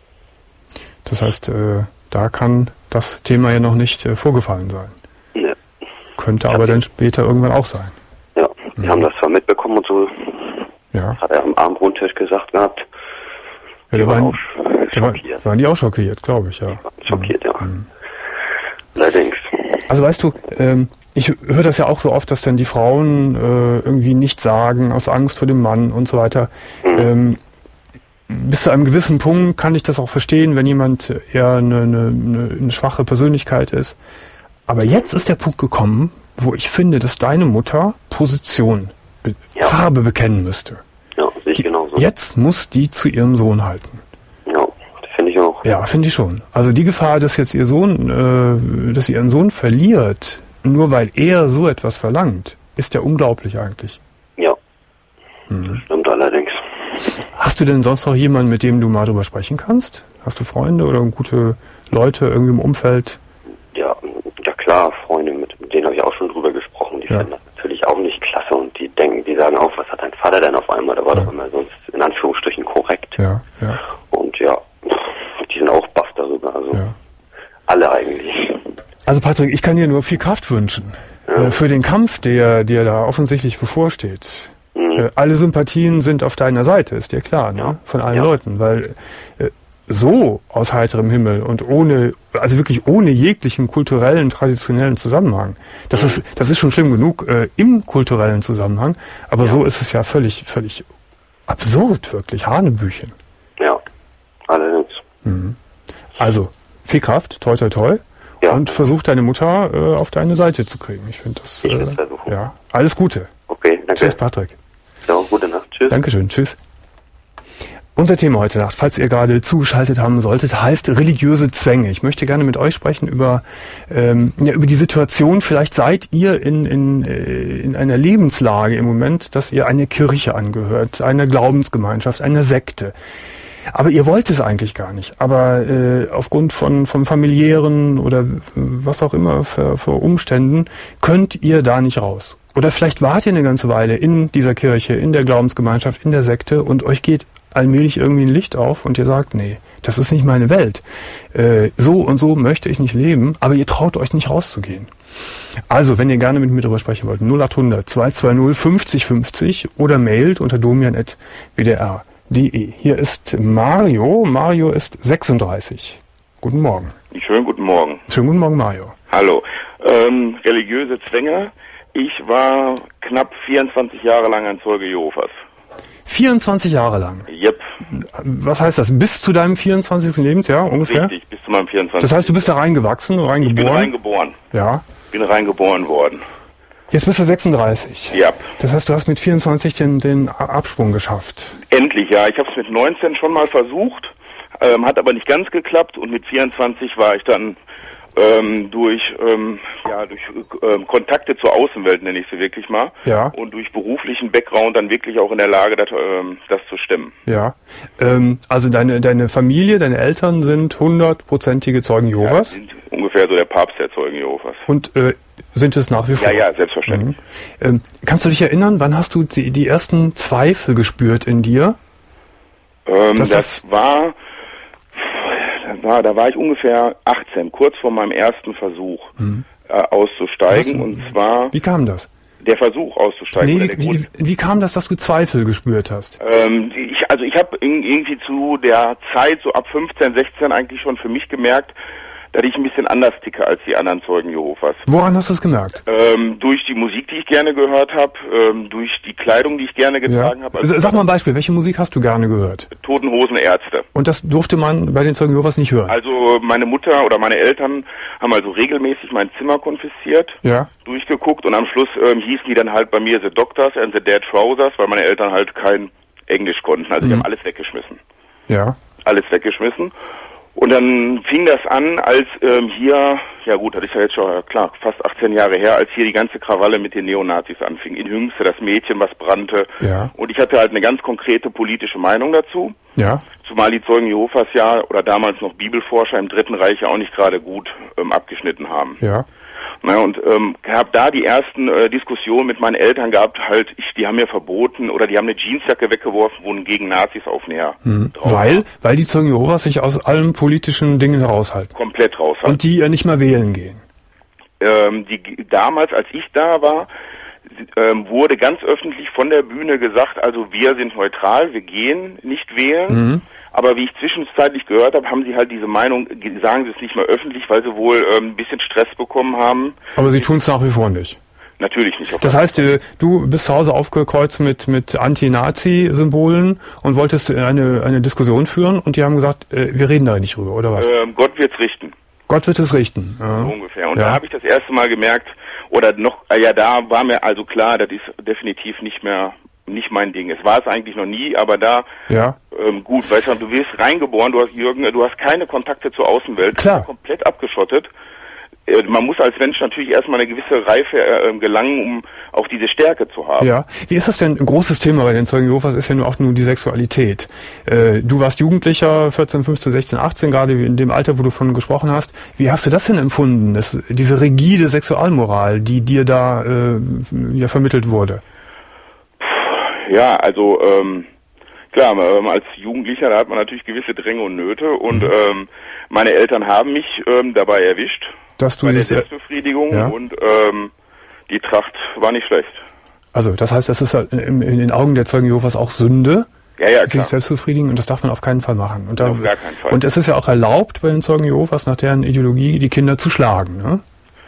Das heißt, äh, da kann das Thema ja noch nicht äh, vorgefallen sein. Ja. Könnte aber dann später irgendwann auch sein. Ja, die mhm. haben das zwar mitbekommen und so. Ja. Hat er am Abendbrottisch gesagt gehabt. Ja, da waren, auch da war, waren die auch schockiert, glaube ich, ja. Schockiert, mhm. ja. Mhm. Allerdings. Also weißt du, ähm, ich höre das ja auch so oft, dass dann die Frauen äh, irgendwie nichts sagen, aus Angst vor dem Mann und so weiter. Mhm. Ähm, bis zu einem gewissen Punkt kann ich das auch verstehen, wenn jemand eher eine, eine, eine schwache Persönlichkeit ist. Aber jetzt ist der Punkt gekommen, wo ich finde, dass deine Mutter Position, Be- ja. Farbe bekennen müsste. Ja, sehe ich genauso. Jetzt muss die zu ihrem Sohn halten. Ja, das finde ich auch. Ja, finde ich schon. Also die Gefahr, dass jetzt ihr Sohn, äh, dass ihr ihren Sohn verliert, nur weil er so etwas verlangt, ist ja unglaublich eigentlich. Ja, Mhm. das stimmt allerdings. Hast du denn sonst noch jemanden, mit dem du mal drüber sprechen kannst? Hast du Freunde oder gute Leute irgendwie im Umfeld? Ja, ja klar, Freunde, mit, mit denen habe ich auch schon drüber gesprochen. Die Ja. finden das natürlich auch nicht klasse und die denken, die sagen auch, was hat dein Vater denn auf einmal? Der war Ja. doch immer sonst in Anführungsstrichen korrekt. Ja, ja, Und ja, die sind auch baff darüber. Also ja. alle eigentlich. Also Patrick, ich kann dir nur viel Kraft wünschen Ja. äh, für den Kampf, der dir da offensichtlich bevorsteht. Mhm. Äh, alle Sympathien sind auf deiner Seite, ist dir klar, ne? Ja. Von allen Ja. Leuten, weil äh, so aus heiterem Himmel und ohne, also wirklich ohne jeglichen kulturellen, traditionellen Zusammenhang, das ist, das ist schon schlimm genug äh, im kulturellen Zusammenhang, aber Ja. so ist es ja völlig, völlig absurd, wirklich, Hanebüchen. Ja, allerdings. Also, viel Kraft, toi toi toi. Ja. Und versuch deine Mutter äh, auf deine Seite zu kriegen. Ich finde das, Ich äh, werd's versuchen. ja, alles Gute. Okay, danke. Tschüss, Patrick. Ja, gute Nacht. Tschüss. Dankeschön, tschüss. Unser Thema heute Nacht, falls ihr gerade zugeschaltet haben solltet, heißt religiöse Zwänge. Ich möchte gerne mit euch sprechen über, ähm, ja, über die Situation. Vielleicht seid ihr in, in, äh, in einer Lebenslage im Moment, dass ihr einer Kirche angehört, einer Glaubensgemeinschaft, einer Sekte. Aber ihr wollt es eigentlich gar nicht. Aber äh, aufgrund von, von familiären oder was auch immer für, für Umständen könnt ihr da nicht raus. Oder vielleicht wart ihr eine ganze Weile in dieser Kirche, in der Glaubensgemeinschaft, in der Sekte und euch geht allmählich irgendwie ein Licht auf und ihr sagt, nee, das ist nicht meine Welt. Äh, so und so möchte ich nicht leben, aber ihr traut euch nicht rauszugehen. Also, wenn ihr gerne mit mir darüber sprechen wollt, null acht hundert zwei zwei null fünfzig fünfzig oder mailt unter domian at w d r punkt d e. Hier ist Mario. Mario ist sechsunddreißig. Guten Morgen. Schönen guten Morgen. Schönen guten Morgen, Mario. Hallo. Ähm, religiöse Zwänge. Ich war knapp vierundzwanzig Jahre lang ein Zeuge Jehovas. vierundzwanzig Jahre lang. Yep. Was heißt das? Bis zu deinem vierundzwanzigsten Lebensjahr ungefähr? Richtig, bis zu meinem vierundzwanzigsten Das heißt, du bist da reingewachsen, Ich reingeboren? bin reingeboren. Ja. Bin reingeboren worden. Jetzt bist du sechsunddreißig. Yep. Das heißt, du hast mit vierundzwanzig den, den Absprung geschafft. Endlich, ja. Ich habe es mit neunzehn schon mal versucht, ähm, hat aber nicht ganz geklappt und mit vierundzwanzig war ich dann ähm, durch ähm, ja durch ähm, Kontakte zur Außenwelt, nenne ich sie wirklich mal, Ja. und durch beruflichen Background dann wirklich auch in der Lage, das, ähm, das zu stemmen. Ja. Ähm, also deine, deine Familie, deine Eltern sind hundertprozentige Zeugen Ja, Jehovas sind ungefähr so der Papst der Zeugen Jehovas. und äh, sind es nach wie vor. Ja, ja, selbstverständlich. Mhm. Ähm, kannst du dich erinnern, wann hast du die, die ersten Zweifel gespürt in dir? Ähm, Das das ist- war, das war, da war ich ungefähr achtzehn, kurz vor meinem ersten Versuch äh, auszusteigen. Was- und zwar Wie kam das? der Versuch auszusteigen. Nee, oder wie, der wie, Grund. wie kam das, dass du Zweifel gespürt hast? Ähm, ich, also ich habe irgendwie zu der Zeit, so ab fünfzehn, sechzehn eigentlich schon für mich gemerkt, dass ich ein bisschen anders ticke als die anderen Zeugen Jehovas. Woran hast du es gemerkt? Ähm, durch die Musik, die ich gerne gehört habe, ähm, durch die Kleidung, die ich gerne getragen habe. S- Sag mal ein Beispiel, welche Musik hast du gerne gehört? Toten Hosen, Ärzte. Und das durfte man bei den Zeugen Jehovas nicht hören? Also meine Mutter oder meine Eltern haben also regelmäßig mein Zimmer konfisziert, Ja. durchgeguckt und am Schluss ähm, hießen die dann halt bei mir The Doctors and the Dead Trousers, weil meine Eltern halt kein Englisch konnten. Also die Mhm. haben alles weggeschmissen. Ja. Alles weggeschmissen. Und dann fing das an, als ähm, hier, ja gut, das ist ja jetzt schon, ja klar, fast achtzehn Jahre her, als hier die ganze Krawalle mit den Neonazis anfing. In Hüngste das Mädchen, was brannte. Ja. Und ich hatte halt eine ganz konkrete politische Meinung dazu. Ja. Zumal die Zeugen Jehovas ja, oder damals noch Bibelforscher im Dritten Reich ja auch nicht gerade gut ähm, abgeschnitten haben. Ja. Na, und ähm, habe da die ersten äh, Diskussionen mit meinen Eltern gehabt, halt, ich, die haben mir verboten, oder die haben eine Jeansjacke weggeworfen, wo ein gegen Nazis Aufnäher Mhm. drauf Weil, war. weil die Zeugen Jehovas sich aus allen politischen Dingen heraushalten. Komplett raus. Und die äh, nicht mal wählen gehen. ähm, die damals, als ich da war, ähm, wurde ganz öffentlich von der Bühne gesagt, also wir sind neutral, wir gehen nicht wählen. Mhm. Aber wie ich zwischenzeitlich gehört habe, haben sie halt diese Meinung, sagen sie es nicht mehr öffentlich, weil sie wohl ähm, ein bisschen Stress bekommen haben. Aber sie tun es nach wie vor nicht. Natürlich nicht. Das heißt, äh, du bist zu Hause aufgekreuzt mit, mit Anti-Nazi-Symbolen und wolltest eine, eine Diskussion führen und die haben gesagt, äh, wir reden da nicht drüber, oder was? ähm, Gott wird's richten. Gott wird es richten. Ja. So ungefähr. Und Ja. da habe ich das erste Mal gemerkt, oder noch, äh, ja, da war mir also klar, das ist definitiv nicht mehr nicht mein Ding. Es war es eigentlich noch nie, aber da ja. ähm, gut, weißt du, du wirst reingeboren, du hast Jürgen, du hast keine Kontakte zur Außenwelt, Klar. Du bist komplett abgeschottet. Äh, man muss als Mensch natürlich erstmal eine gewisse Reife äh, gelangen, um auch diese Stärke zu haben. Ja. Wie ist das denn? Ein großes Thema bei den Zeugen Jehovas ist ja nur auch nur die Sexualität. Äh, du warst Jugendlicher, vierzehn, fünfzehn, sechzehn, achtzehn, gerade in dem Alter, wo du von gesprochen hast. Wie hast du das denn empfunden, das, diese rigide Sexualmoral, die dir da äh, ja vermittelt wurde? Ja, also ähm, klar, ähm, als Jugendlicher, da hat man natürlich gewisse Dränge und Nöte und mhm. ähm, meine Eltern haben mich ähm, dabei erwischt, dass du bei der Selbstbefriedigung ja. und ähm, die Tracht war nicht schlecht. Also das heißt, das ist in, in den Augen der Zeugen Jehovas auch Sünde, ja, ja, sich selbst befriedigen, und das darf man auf keinen Fall machen. Und, da, auf gar keinen Fall. Und es ist ja auch erlaubt bei den Zeugen Jehovas nach deren Ideologie, die Kinder zu schlagen, ne?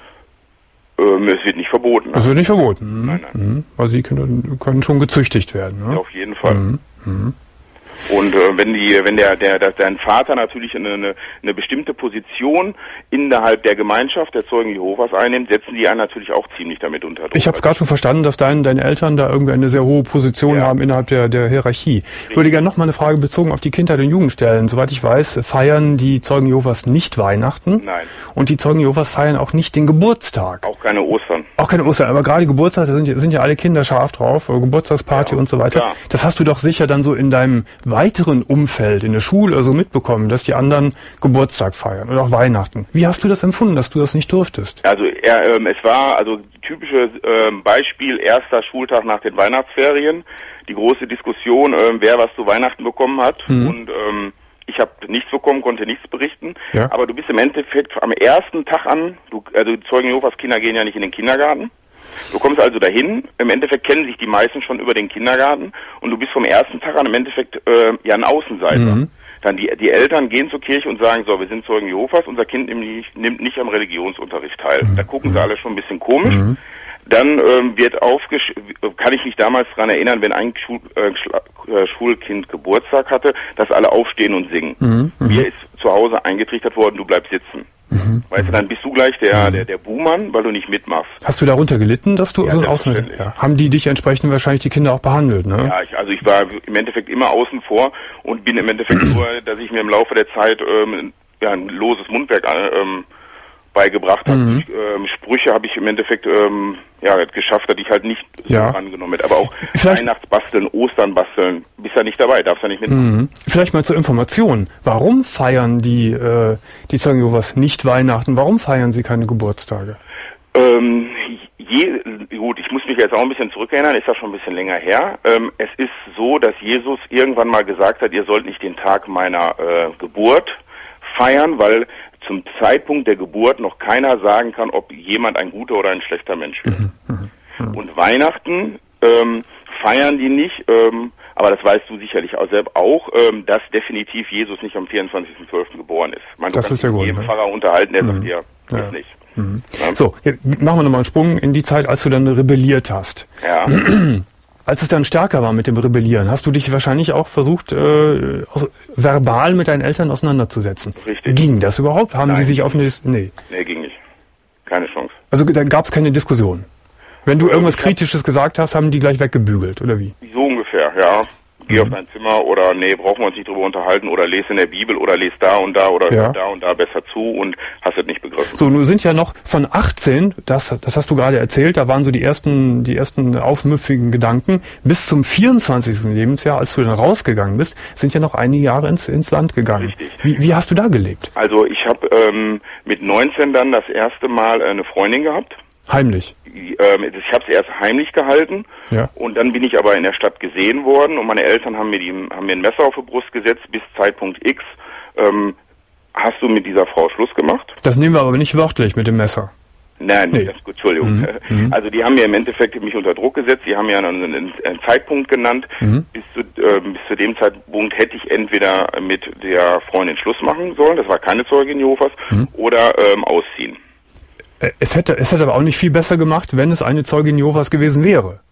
Ähm, es wird nicht verboten. Es wird nicht verboten. Nein, nein. Mhm. Also die Kinder können schon gezüchtigt werden. Ne? Ja, auf jeden Fall. Mhm. Mhm. Und äh, wenn die, wenn der, der, der, dein Vater natürlich eine, eine, eine bestimmte Position innerhalb der Gemeinschaft der Zeugen Jehovas einnimmt, setzen die einen natürlich auch ziemlich damit unter Druck. Ich habe es gerade schon verstanden, dass dein, deine Eltern da irgendwie eine sehr hohe Position ja. haben innerhalb der, der Hierarchie. Ich würde gerne noch mal eine Frage bezogen auf die Kindheit und Jugend stellen. Soweit ich weiß, feiern die Zeugen Jehovas nicht Weihnachten. Nein. Und die Zeugen Jehovas feiern auch nicht den Geburtstag. Auch keine Ostern. Auch keine Ostern, aber gerade Geburtstag, da sind, sind ja alle Kinder scharf drauf, Geburtstagsparty ja, und so weiter. klar. Das hast du doch sicher dann so in deinem weiteren Umfeld, in der Schule oder so mitbekommen, dass die anderen Geburtstag feiern oder auch Weihnachten. Wie hast du das empfunden, dass du das nicht durftest? Also er, ähm, es war also typisches ähm, Beispiel, erster Schultag nach den Weihnachtsferien, die große Diskussion, ähm, wer was zu Weihnachten bekommen hat mhm. und ähm, ich habe nichts bekommen, konnte nichts berichten, ja. aber du bist im Endeffekt am ersten Tag an, du, also die Zeugen Jehovas Kinder gehen ja nicht in den Kindergarten. Du kommst also dahin, im Endeffekt kennen sich die meisten schon über den Kindergarten und du bist vom ersten Tag an im Endeffekt äh, ja ein Außenseiter. Mhm. Dann die, die Eltern gehen zur Kirche und sagen, so, wir sind Zeugen Jehovas, unser Kind nimmt nicht, nimmt nicht am Religionsunterricht teil. Mhm. Da gucken sie alle schon ein bisschen komisch. Mhm. Dann ähm, wird aufgesch... kann ich mich damals daran erinnern, wenn ein Schul äh, Schulkind Geburtstag hatte, dass alle aufstehen und singen. Mhm. Mir ist zu Hause eingetrichtert worden, du bleibst sitzen. Mhm. Weißt du, dann bist du gleich der, der, der Buhmann, weil du nicht mitmachst. Hast du darunter gelitten, dass du ja, so ein Außen... Ja. Haben die dich entsprechend wahrscheinlich die Kinder auch behandelt, ne? Ja, ich, also ich war im Endeffekt immer außen vor und bin im Endeffekt nur, dass ich mir im Laufe der Zeit ähm, ja, ein loses Mundwerk ähm, beigebracht habe. Mhm. Ähm, Sprüche habe ich im Endeffekt ähm, ja, geschafft, dass ich halt nicht so ja. angenommen hätte. Aber auch Vielleicht Weihnachtsbasteln, Ostern basteln, bist ja nicht dabei, darfst ja nicht mitmachen. Mhm. Vielleicht mal zur Information. Warum feiern die, äh, die Zeugen Jehovas nicht Weihnachten? Warum feiern sie keine Geburtstage? Ähm, je, gut, ich muss mich jetzt auch ein bisschen zurückerinnern, ist ja schon ein bisschen länger her. Ähm, es ist so, dass Jesus irgendwann mal gesagt hat, ihr sollt nicht den Tag meiner äh, Geburt feiern, weil zum Zeitpunkt der Geburt noch keiner sagen kann, ob jemand ein guter oder ein schlechter Mensch wird. Mhm, mh, mh. Und Weihnachten ähm, feiern die nicht, ähm, aber das weißt du sicherlich auch selbst auch, ähm, dass definitiv Jesus nicht am vierundzwanzigsten zwölften geboren ist. Man, das ist der Grund. Mit jedem ne? Pfarrer unterhalten, der mhm. sagt dir, das ja. nicht. Mhm. Ja. So, jetzt machen wir nochmal einen Sprung in die Zeit, als du dann rebelliert hast. Ja. Als es dann stärker war mit dem Rebellieren, hast du dich wahrscheinlich auch versucht, äh, aus, verbal mit deinen Eltern auseinanderzusetzen. Richtig. Ging das überhaupt? Haben Nein. die sich auf eine... Nee. Nee, ging nicht. Keine Chance. Also da gab es keine Diskussion? Wenn du ähm, irgendwas Kritisches gesagt hast, haben die gleich weggebügelt, oder wie? So ungefähr, ja. Geh mhm. auf dein Zimmer oder nee, brauchen wir uns nicht drüber unterhalten oder lese in der Bibel oder lese da und da oder ja. hör da und da besser zu und hast es nicht begriffen. So, nun sind ja noch von achtzehn, das, das hast du gerade erzählt, da waren so die ersten, die ersten aufmüffigen Gedanken, bis zum vierundzwanzigsten Lebensjahr, als du dann rausgegangen bist, sind ja noch einige Jahre ins, ins Land gegangen. Richtig. Wie, wie hast du da gelebt? Also ich habe ähm, mit neunzehn dann das erste Mal eine Freundin gehabt. Heimlich? Ähm, ich habe es erst heimlich gehalten ja. und dann bin ich aber in der Stadt gesehen worden und meine Eltern haben mir, die, haben mir ein Messer auf die Brust gesetzt bis Zeitpunkt X. Ähm, hast du mit dieser Frau Schluss gemacht? Das nehmen wir aber nicht wörtlich mit dem Messer. Nein, nee. das, Entschuldigung. Mhm. Also die haben mir im Endeffekt mich unter Druck gesetzt, die haben mir einen, einen, einen Zeitpunkt genannt. Mhm. Bis, zu, äh, bis zu dem Zeitpunkt hätte ich entweder mit der Freundin Schluss machen sollen, das war keine Zeugin Jehovas, mhm. oder ähm, ausziehen. Es hätte, es hätte aber auch nicht viel besser gemacht, wenn es eine Zeugin Jehovas gewesen wäre.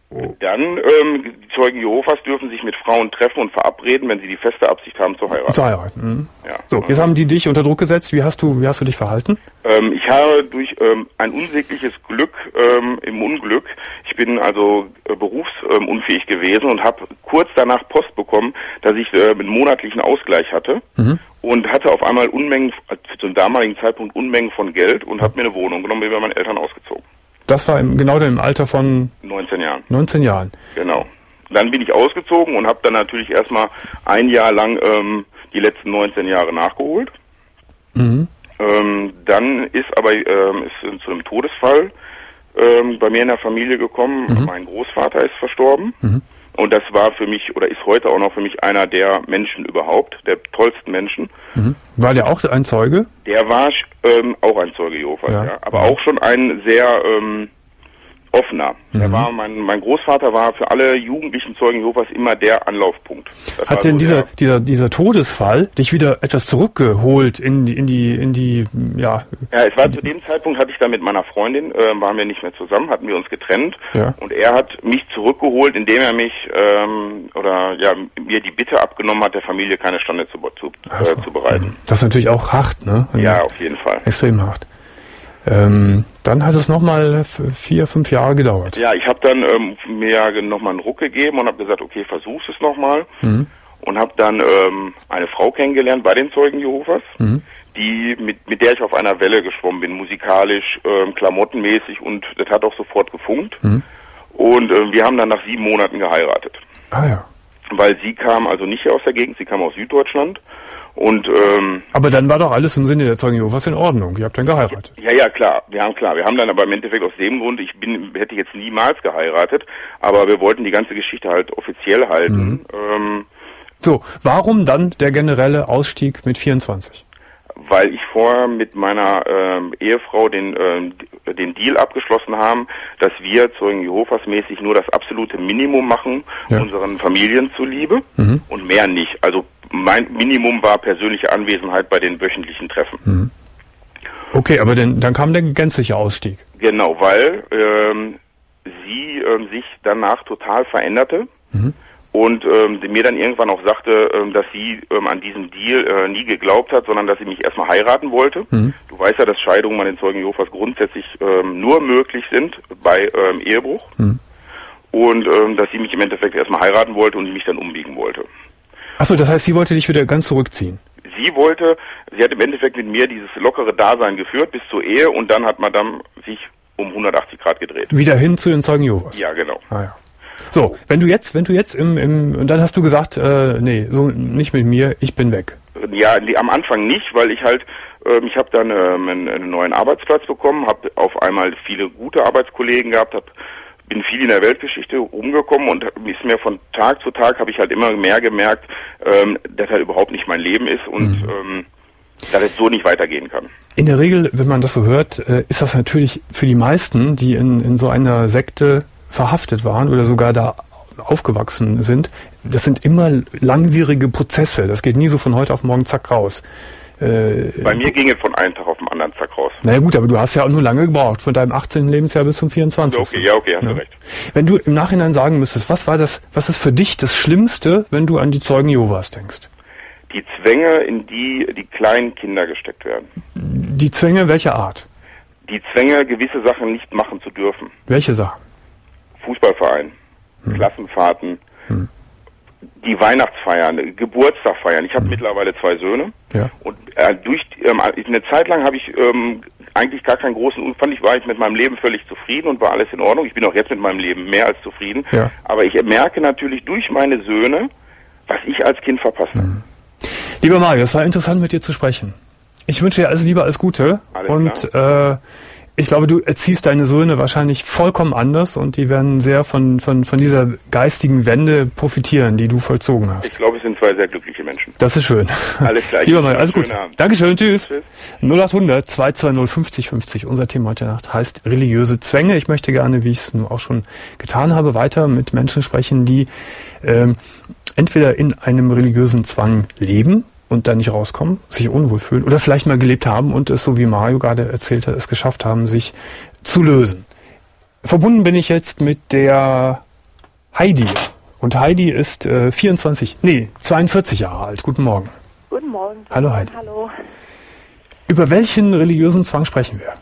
Dann, ähm, die Zeugen Jehovas dürfen sich mit Frauen treffen und verabreden, wenn sie die feste Absicht haben, zu heiraten. Zu heiraten. Mhm. Ja. So, jetzt haben die dich unter Druck gesetzt. Wie hast du, wie hast du dich verhalten? Ähm, ich habe durch ähm, ein unsägliches Glück ähm, im Unglück, ich bin also äh, berufsunfähig gewesen und habe kurz danach Post bekommen, dass ich äh, einen monatlichen Ausgleich hatte mhm. und hatte auf einmal Unmengen, also zum damaligen Zeitpunkt Unmengen von Geld und habe mir eine Wohnung genommen, bin bei meinen Eltern ausgezogen. Das war im, genau im Alter von neunzehn Jahren. neunzehn Jahren. Genau. Dann bin ich ausgezogen und habe dann natürlich erstmal ein Jahr lang ähm, die letzten neunzehn Jahre nachgeholt. Mhm. Ähm, dann ist aber ähm, ist zu einem Todesfall ähm, bei mir in der Familie gekommen. Mhm. Mein Großvater ist verstorben. Mhm. Und das war für mich, oder ist heute auch noch für mich einer der Menschen überhaupt, der tollsten Menschen. Mhm. War der auch ein Zeuge? Der war ähm, auch ein Zeuge Jehovas, ja. ja. Aber auch schon ein sehr ähm, offener. Mhm. Der war, mein, mein Großvater war für alle jugendlichen Zeugen Jehovas immer der Anlaufpunkt. Das Hat denn so dieser, dieser, dieser Todesfall dich wieder etwas zurückgeholt in die, in die, in die, ja. Ja, es war zu dem Zeitpunkt, hatte ich dann mit meiner Freundin, äh, waren wir nicht mehr zusammen, hatten wir uns getrennt. Ja. Und er hat mich zurückgeholt, indem er mich, ähm, oder, ja, mir die Bitte abgenommen hat, der Familie keine Stande zu, zu, äh, so. zu bereiten. Das ist natürlich auch hart, ne? Also ja, auf jeden Fall. Extrem hart. Ähm, dann hat es nochmal vier, fünf Jahre gedauert. Ja, ich habe dann ähm, mir nochmal einen Ruck gegeben und habe gesagt, okay, versuch's es nochmal. Mhm. Und habe dann ähm, eine Frau kennengelernt bei den Zeugen Jehovas, mhm. die mit, mit der ich auf einer Welle geschwommen bin, musikalisch, ähm, klamottenmäßig, und das hat auch sofort gefunkt. Mhm. Und ähm, wir haben dann nach sieben Monaten geheiratet. Ah ja. Weil sie kam also nicht aus der Gegend, sie kam aus Süddeutschland. Und, ähm, aber dann war doch alles im Sinne der Zeugen Jehovas in Ordnung. Ihr habt dann geheiratet. Ja, ja, klar. Wir haben klar. Wir haben dann aber im Endeffekt aus dem Grund, ich bin, hätte jetzt niemals geheiratet, aber wir wollten die ganze Geschichte halt offiziell halten. Mhm. Ähm, so, warum dann der generelle Ausstieg mit vierundzwanzig? Weil ich vorher mit meiner ähm, Ehefrau den ähm, den Deal abgeschlossen haben, dass wir Zeugen Jehovas mäßig nur das absolute Minimum machen, ja. unseren Familien zuliebe, mhm. und mehr nicht. Also mein Minimum war persönliche Anwesenheit bei den wöchentlichen Treffen. Mhm. Okay, aber dann, dann kam der gänzliche Ausstieg. Genau, weil ähm, sie ähm, sich danach total veränderte. Mhm. Und ähm, mir dann irgendwann auch sagte, ähm, dass sie ähm, an diesen Deal äh, nie geglaubt hat, sondern dass sie mich erstmal heiraten wollte. Mhm. Du weißt ja, dass Scheidungen bei den Zeugen Jehovas grundsätzlich ähm, nur möglich sind bei ähm, Ehebruch. Mhm. Und ähm, dass sie mich im Endeffekt erstmal heiraten wollte und mich dann umbiegen wollte. Achso, das heißt, sie wollte dich wieder ganz zurückziehen? Sie wollte, sie hat im Endeffekt mit mir dieses lockere Dasein geführt bis zur Ehe, und dann hat Madame sich um hundertachtzig Grad gedreht. Wieder hin zu den Zeugen Jehovas? Ja, genau. Ah ja. So, wenn du jetzt, wenn du jetzt im, im, und dann hast du gesagt, äh, nee, so nicht mit mir, ich bin weg. Ja, die, am Anfang nicht, weil ich halt, ähm, ich habe dann ähm, einen, einen neuen Arbeitsplatz bekommen, habe auf einmal viele gute Arbeitskollegen gehabt, hab, bin viel in der Weltgeschichte rumgekommen und ist mir von Tag zu Tag, habe ich halt immer mehr gemerkt, ähm, dass halt überhaupt nicht mein Leben ist und mhm. ähm, dass es so nicht weitergehen kann. In der Regel, wenn man das so hört, äh, ist das natürlich für die meisten, die in, in so einer Sekte verhaftet waren oder sogar da aufgewachsen sind, das sind immer langwierige Prozesse. Das geht nie so von heute auf morgen zack raus. Äh, Bei mir ging es von einem Tag auf den anderen zack raus. Naja gut, aber du hast ja auch nur lange gebraucht, von deinem achtzehnten Lebensjahr bis zum vierundzwanzigsten Okay, ja, okay, hast ja. du recht. Wenn du im Nachhinein sagen müsstest, was war das, was ist für dich das Schlimmste, wenn du an die Zeugen Jehovas denkst? Die Zwänge, in die die kleinen Kinder gesteckt werden. Die Zwänge welcher Art? Die Zwänge, gewisse Sachen nicht machen zu dürfen. Welche Sachen? Fußballverein, hm. Klassenfahrten, hm. die Weihnachtsfeiern, Geburtstagfeiern. Ich habe hm. mittlerweile zwei Söhne. Ja. Und äh, durch ähm, eine Zeit lang habe ich ähm, eigentlich gar keinen großen Unfall. Ich war ich mit meinem Leben völlig zufrieden und war alles in Ordnung. Ich bin auch jetzt mit meinem Leben mehr als zufrieden. Ja. Aber ich merke natürlich durch meine Söhne, was ich als Kind verpasst habe. Hm. Lieber Mario, es war interessant, mit dir zu sprechen. Ich wünsche dir also lieber alles Gute. Alles und äh, ich glaube, du erziehst deine Söhne wahrscheinlich vollkommen anders und die werden sehr von, von, von dieser geistigen Wende profitieren, die du vollzogen hast. Ich glaube, es sind zwei sehr glückliche Menschen. Das ist schön. Alles klar. Lieber Mario, alles gut. Dankeschön, tschüss. tschüss. null acht hundert zwei zwei null fünfzig fünfzig. Unser Thema heute Nacht heißt religiöse Zwänge. Ich möchte gerne, wie ich es auch schon getan habe, weiter mit Menschen sprechen, die ähm, entweder in einem religiösen Zwang leben und da nicht rauskommen, sich unwohl fühlen oder vielleicht mal gelebt haben und es, so wie Mario gerade erzählt hat, es geschafft haben, sich zu lösen. Verbunden bin ich jetzt mit der Heidi. Und Heidi ist äh, vierundzwanzig, nee, zweiundvierzig Jahre alt. Guten Morgen. Guten Morgen. Hallo Heidi. Hallo. Über welchen religiösen Zwang sprechen wir?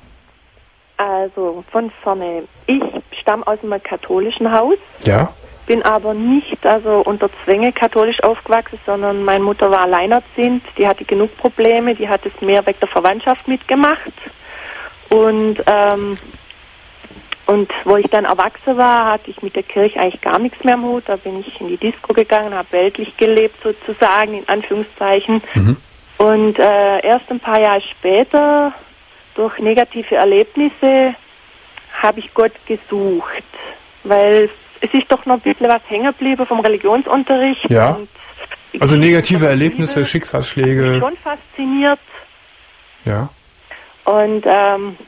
Also von vorne. Ich stamme aus einem katholischen Haus. Ja. Bin aber nicht also unter Zwänge katholisch aufgewachsen, sondern meine Mutter war alleinerziehend. Die hatte genug Probleme. Die hat es mehr wegen der Verwandtschaft mitgemacht. Und ähm, Und wo ich dann erwachsen war, hatte ich mit der Kirche eigentlich gar nichts mehr am Hut. Da bin ich in die Disco gegangen, habe weltlich gelebt sozusagen, in Anführungszeichen. Mhm. Und äh, erst ein paar Jahre später, durch negative Erlebnisse, habe ich Gott gesucht. Weil es ist doch noch ein bisschen was hängen geblieben vom Religionsunterricht. Ja, und also negative Erlebnisse, Schicksalsschläge. Mich schon fasziniert. Ja. Und ähm,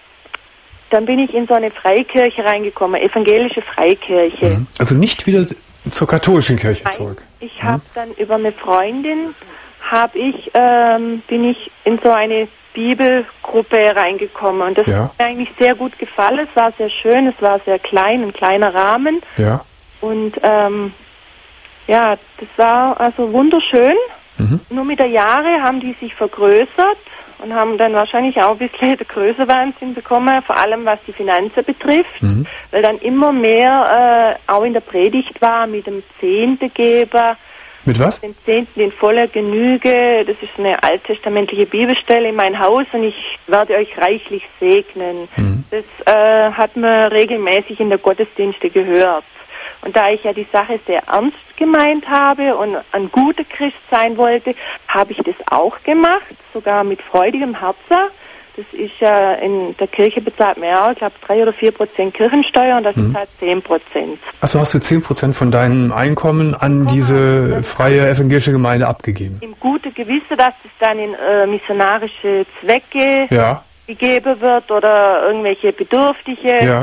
dann bin ich in so eine Freikirche reingekommen, evangelische Freikirche. Mhm. Also nicht wieder zur katholischen Kirche Nein, zurück. Ich habe mhm. dann über eine Freundin, habe ich, ähm, bin ich in so eine Bibelgruppe reingekommen. Und das ja. hat mir eigentlich sehr gut gefallen. Es war sehr schön, es war sehr klein, ein kleiner Rahmen. Ja. Und ähm, ja, das war also wunderschön. Mhm. Nur mit der Jahre haben die sich vergrößert und haben dann wahrscheinlich auch ein bisschen den Größenwahnsinn bekommen, vor allem was die Finanzen betrifft, mhm. weil dann immer mehr äh, auch in der Predigt war mit dem Zehntegeber. Mit was? Den Zehnten in voller Genüge. Das ist eine alttestamentliche Bibelstelle in mein Haus und ich werde euch reichlich segnen. Mhm. Das äh, hat man regelmäßig in der Gottesdienste gehört. Und da ich ja die Sache sehr ernst gemeint habe und ein guter Christ sein wollte, habe ich das auch gemacht, sogar mit freudigem Herzen. Das ist ja in der Kirche bezahlt mehr, ich glaube drei oder vier Prozent Kirchensteuer und das mhm. ist halt zehn Prozent. Achso, hast du zehn Prozent von deinem Einkommen an Komm, diese freie evangelische Gemeinde abgegeben? Im guten Gewissen, dass es dann in äh, missionarische Zwecke ja. gegeben wird oder irgendwelche Bedürftige. Ja.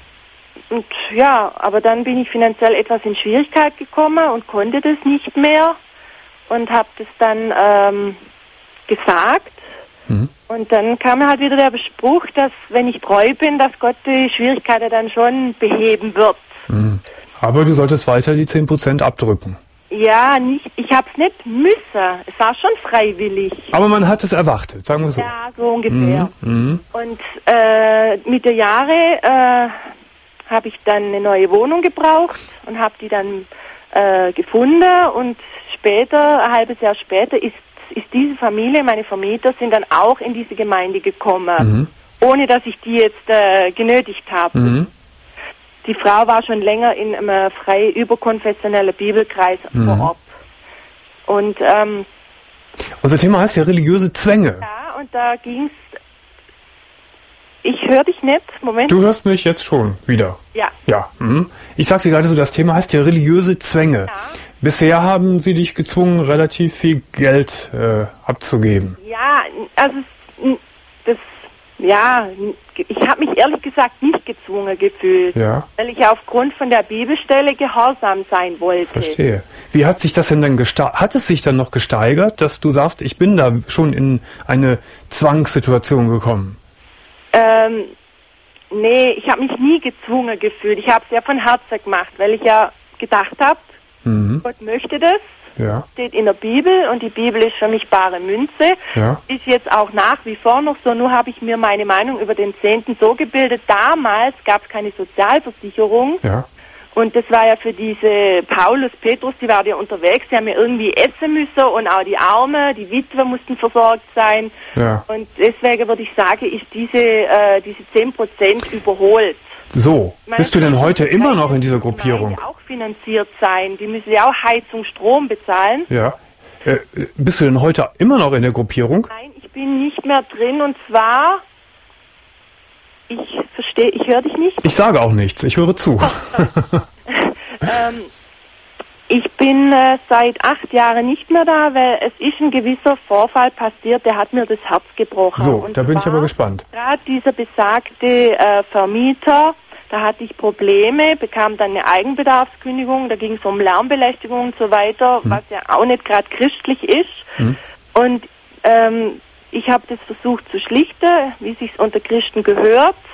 Und ja, aber dann bin ich finanziell etwas in Schwierigkeit gekommen und konnte das nicht mehr und habe das dann ähm, gesagt. Mhm. Und dann kam mir halt wieder der Spruch, dass wenn ich treu bin, dass Gott die Schwierigkeiten dann schon beheben wird. Mhm. Aber du solltest weiter die zehn Prozent abdrücken. Ja, nicht, ich habe es nicht müssen. Es war schon freiwillig. Aber man hat es erwartet, sagen wir so. Ja, so ungefähr. Mhm. Und äh, mit der Jahre äh, habe ich dann eine neue Wohnung gebraucht und habe die dann äh, gefunden und später, ein halbes Jahr später, ist, ist diese Familie, meine Vermieter, sind dann auch in diese Gemeinde gekommen, mhm. ohne dass ich die jetzt äh, genötigt habe. Mhm. Die Frau war schon länger in einem frei überkonfessionellen Bibelkreis mhm. vor Ort. Und ähm, unser Thema heißt ja religiöse Zwänge. Ja, und da ging's. Ich höre dich nicht. Moment. Du hörst mich jetzt schon wieder. Ja. Ja. Mhm. Ich sagte gerade so, das Thema heißt ja religiöse Zwänge. Ja. Bisher haben sie dich gezwungen, relativ viel Geld äh, abzugeben. Ja, also das, ja, ich habe mich ehrlich gesagt nicht gezwungen gefühlt, ja. weil ich aufgrund von der Bibelstelle gehorsam sein wollte. Verstehe. Wie hat sich das denn dann gesteigert? Hat es sich dann noch gesteigert, dass du sagst, ich bin da schon in eine Zwangssituation gekommen? Ähm, nee, ich habe mich nie gezwungen gefühlt. Ich habe es ja von Herzen gemacht, weil ich ja gedacht habe, mhm. Gott möchte das. Ja. Steht in der Bibel und die Bibel ist für mich bare Münze. Ja. Ist jetzt auch nach wie vor noch so, nur habe ich mir meine Meinung über den Zehnten so gebildet. Damals gab es keine Sozialversicherung. Ja. Und das war ja für diese Paulus, Petrus, die waren ja unterwegs, die haben ja irgendwie essen müssen und auch die Arme, die Witwe mussten versorgt sein. Ja. Und deswegen würde ich sagen, ist diese, äh, diese zehn Prozent überholt. So, bist du denn heute immer noch in dieser Gruppierung? Die auch finanziert sein, die müssen ja auch Heizung, Strom bezahlen. Ja. Äh, bist du denn heute immer noch in der Gruppierung? Nein, ich bin nicht mehr drin und zwar... Ich verstehe, ich höre dich nicht. Ich sage auch nichts, ich höre zu. ähm, ich bin äh, seit acht Jahren nicht mehr da, weil es ist ein gewisser Vorfall passiert, der hat mir das Herz gebrochen. So, und da bin ich aber gespannt. Gerade dieser besagte äh, Vermieter, da hatte ich Probleme, bekam dann eine Eigenbedarfskündigung, da ging es um Lärmbelästigung und so weiter, hm. was ja auch nicht gerade christlich ist. Hm. Und ähm, ich habe das versucht zu schlichten, wie sich's unter Christen gehört.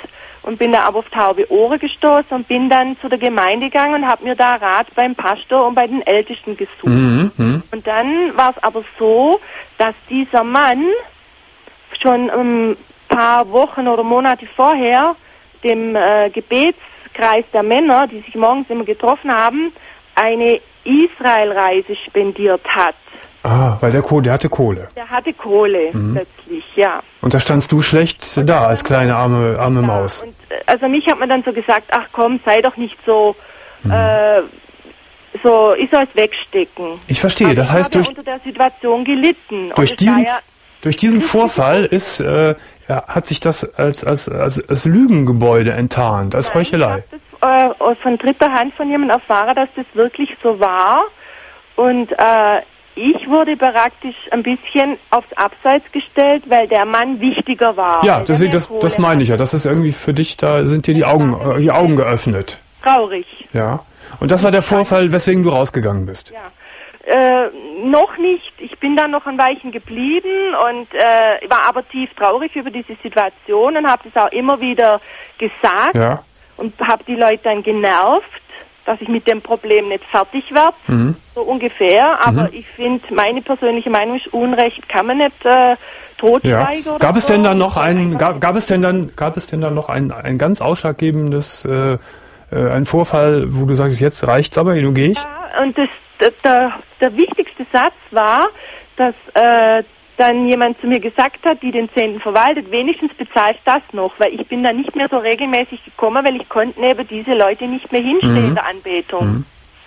und bin da aber auf taube Ohren gestoßen und bin dann zu der Gemeinde gegangen und habe mir da Rat beim Pastor und bei den Ältesten gesucht. Mhm, mh. Und dann war es aber so, dass dieser Mann schon ein paar Wochen oder Monate vorher dem äh, Gebetskreis der Männer, die sich morgens immer getroffen haben, eine Israelreise spendiert hat. Ah, weil der Kohle, der hatte Kohle. Der hatte Kohle Mhm. plötzlich, ja. Und da standst du schlecht da als kleine arme, arme Ja, Maus. und, äh, also mich hat man dann so gesagt, ach komm, sei doch nicht so, Mhm. äh, so, ich soll es wegstecken. Ich verstehe, Aber das ich heißt, habe ja durch, unter der Situation gelitten. durch und es war diesen, ja, durch diesen Vorfall ist, äh, ja, hat sich das als, als, als, als Lügengebäude enttarnt, als Nein, Heuchelei. Ich habe das äh, von dritter Hand von jemandem erfahren, dass das wirklich so war. Und äh, ich wurde praktisch ein bisschen aufs Abseits gestellt, weil der Mann wichtiger war. Ja, weil das, der mehr das, Kohle das meine ich ja. Das ist irgendwie für dich, da sind dir die Augen, äh, die Augen geöffnet. hat. Traurig. Ja. Und das war der Vorfall, weswegen du rausgegangen bist. Ja. Äh, noch nicht. Ich bin dann noch ein Weilchen geblieben und äh, war aber tief traurig über diese Situation und habe das auch immer wieder gesagt Ja. und habe die Leute dann genervt, dass ich mit dem Problem nicht fertig werde, Mhm. so ungefähr. Aber Mhm. ich finde, meine persönliche Meinung ist, Unrecht kann man nicht äh, Ja. totschweigen. oder Gab es so. denn dann noch ein, gab, gab es denn dann, gab es denn dann noch ein, ein ganz ausschlaggebendes, äh, äh, ein Vorfall, wo du sagst, jetzt reicht's aber, du gehe ich? Ja, und das, der, der, der wichtigste Satz war, dass äh, dann jemand zu mir gesagt hat, die den Zehnten verwaltet, wenigstens bezahlst das noch, weil ich bin da nicht mehr so regelmäßig gekommen, weil ich konnte neben diese Leute nicht mehr hinstehen Mhm. in der Anbetung. Mhm.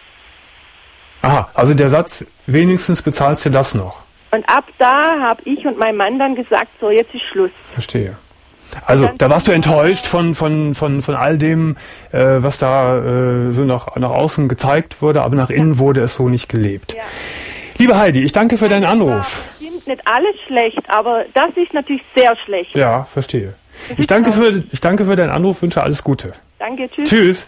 Aha, also der Satz, wenigstens bezahlst du das noch. Und ab da habe ich und mein Mann dann gesagt, so jetzt ist Schluss. Verstehe. Also, da warst du enttäuscht von, von, von, von all dem, äh, was da äh, so nach, nach außen gezeigt wurde, aber nach innen wurde es so nicht gelebt. Ja. Liebe Heidi, ich danke für deinen Anruf. Stimmt nicht alles schlecht, aber das ist natürlich sehr schlecht. Ja, verstehe. Ich danke für, ich danke für deinen Anruf, wünsche alles Gute. Danke, tschüss. Tschüss.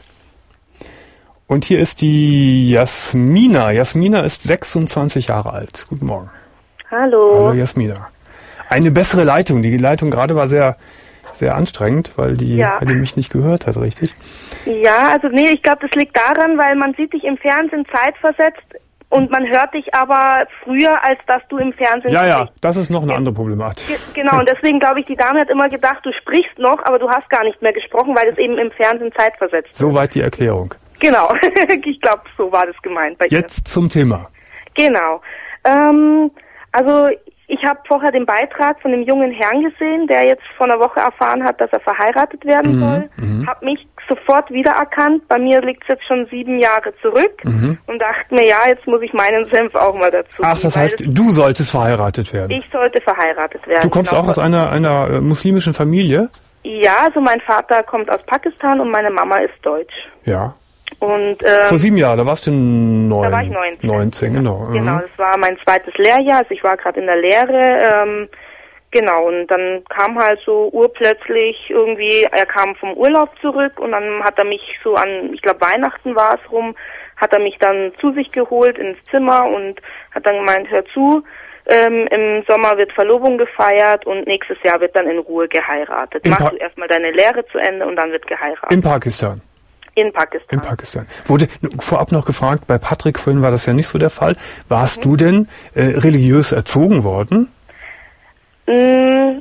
Und hier ist die Jasmina. Jasmina ist sechsundzwanzig Jahre alt. Guten Morgen. Hallo. Hallo Jasmina. Eine bessere Leitung. Die Leitung gerade war sehr, sehr anstrengend, weil die, Ja. weil die mich nicht gehört hat, richtig? Ja, also nee, ich glaube, das liegt daran, weil man sieht dich im Fernsehen zeitversetzt und man hört dich aber früher, als dass du im Fernsehen Ja, ja, sprichst. das ist noch eine andere Problematik. Ge- Genau, und deswegen glaube ich, die Dame hat immer gedacht, du sprichst noch, aber du hast gar nicht mehr gesprochen, weil es eben im Fernsehen zeitversetzt ist. Soweit die Erklärung. Genau, ich glaube, so war das gemeint bei ihr. Jetzt zum Thema. Genau. Ähm, also ich habe vorher den Beitrag von dem jungen Herrn gesehen, der jetzt vor einer Woche erfahren hat, dass er verheiratet werden Mhm, soll. mhm. Habe mich sofort wiedererkannt. Bei mir liegt es jetzt schon sieben Jahre zurück Mhm. und dachte mir, ja, jetzt muss ich meinen Senf auch mal dazu Ach, geben, das weil heißt, es- du solltest verheiratet werden. ich sollte verheiratet werden. Du kommst genau. auch aus einer, einer äh, muslimischen Familie? Ja, also mein Vater kommt aus Pakistan und meine Mama ist deutsch. Ja. Und ähm, Vor sieben Jahren, da warst du neun, Da war ich neunzehn. neunzehn, genau. Genau, Mhm. das war mein zweites Lehrjahr, also ich war gerade in der Lehre, ähm, genau, und dann kam halt so urplötzlich irgendwie, er kam vom Urlaub zurück und dann hat er mich so an, ich glaube Weihnachten war es rum, hat er mich dann zu sich geholt ins Zimmer und hat dann gemeint, hör zu, ähm, im Sommer wird Verlobung gefeiert und nächstes Jahr wird dann in Ruhe geheiratet. In Mach Pa- du erstmal deine Lehre zu Ende und dann wird geheiratet. In Pakistan. In Pakistan. In Pakistan. Wurde vorab noch gefragt, bei Patrick vorhin war das ja nicht so der Fall. Warst Mhm. du denn äh, religiös erzogen worden? Mm,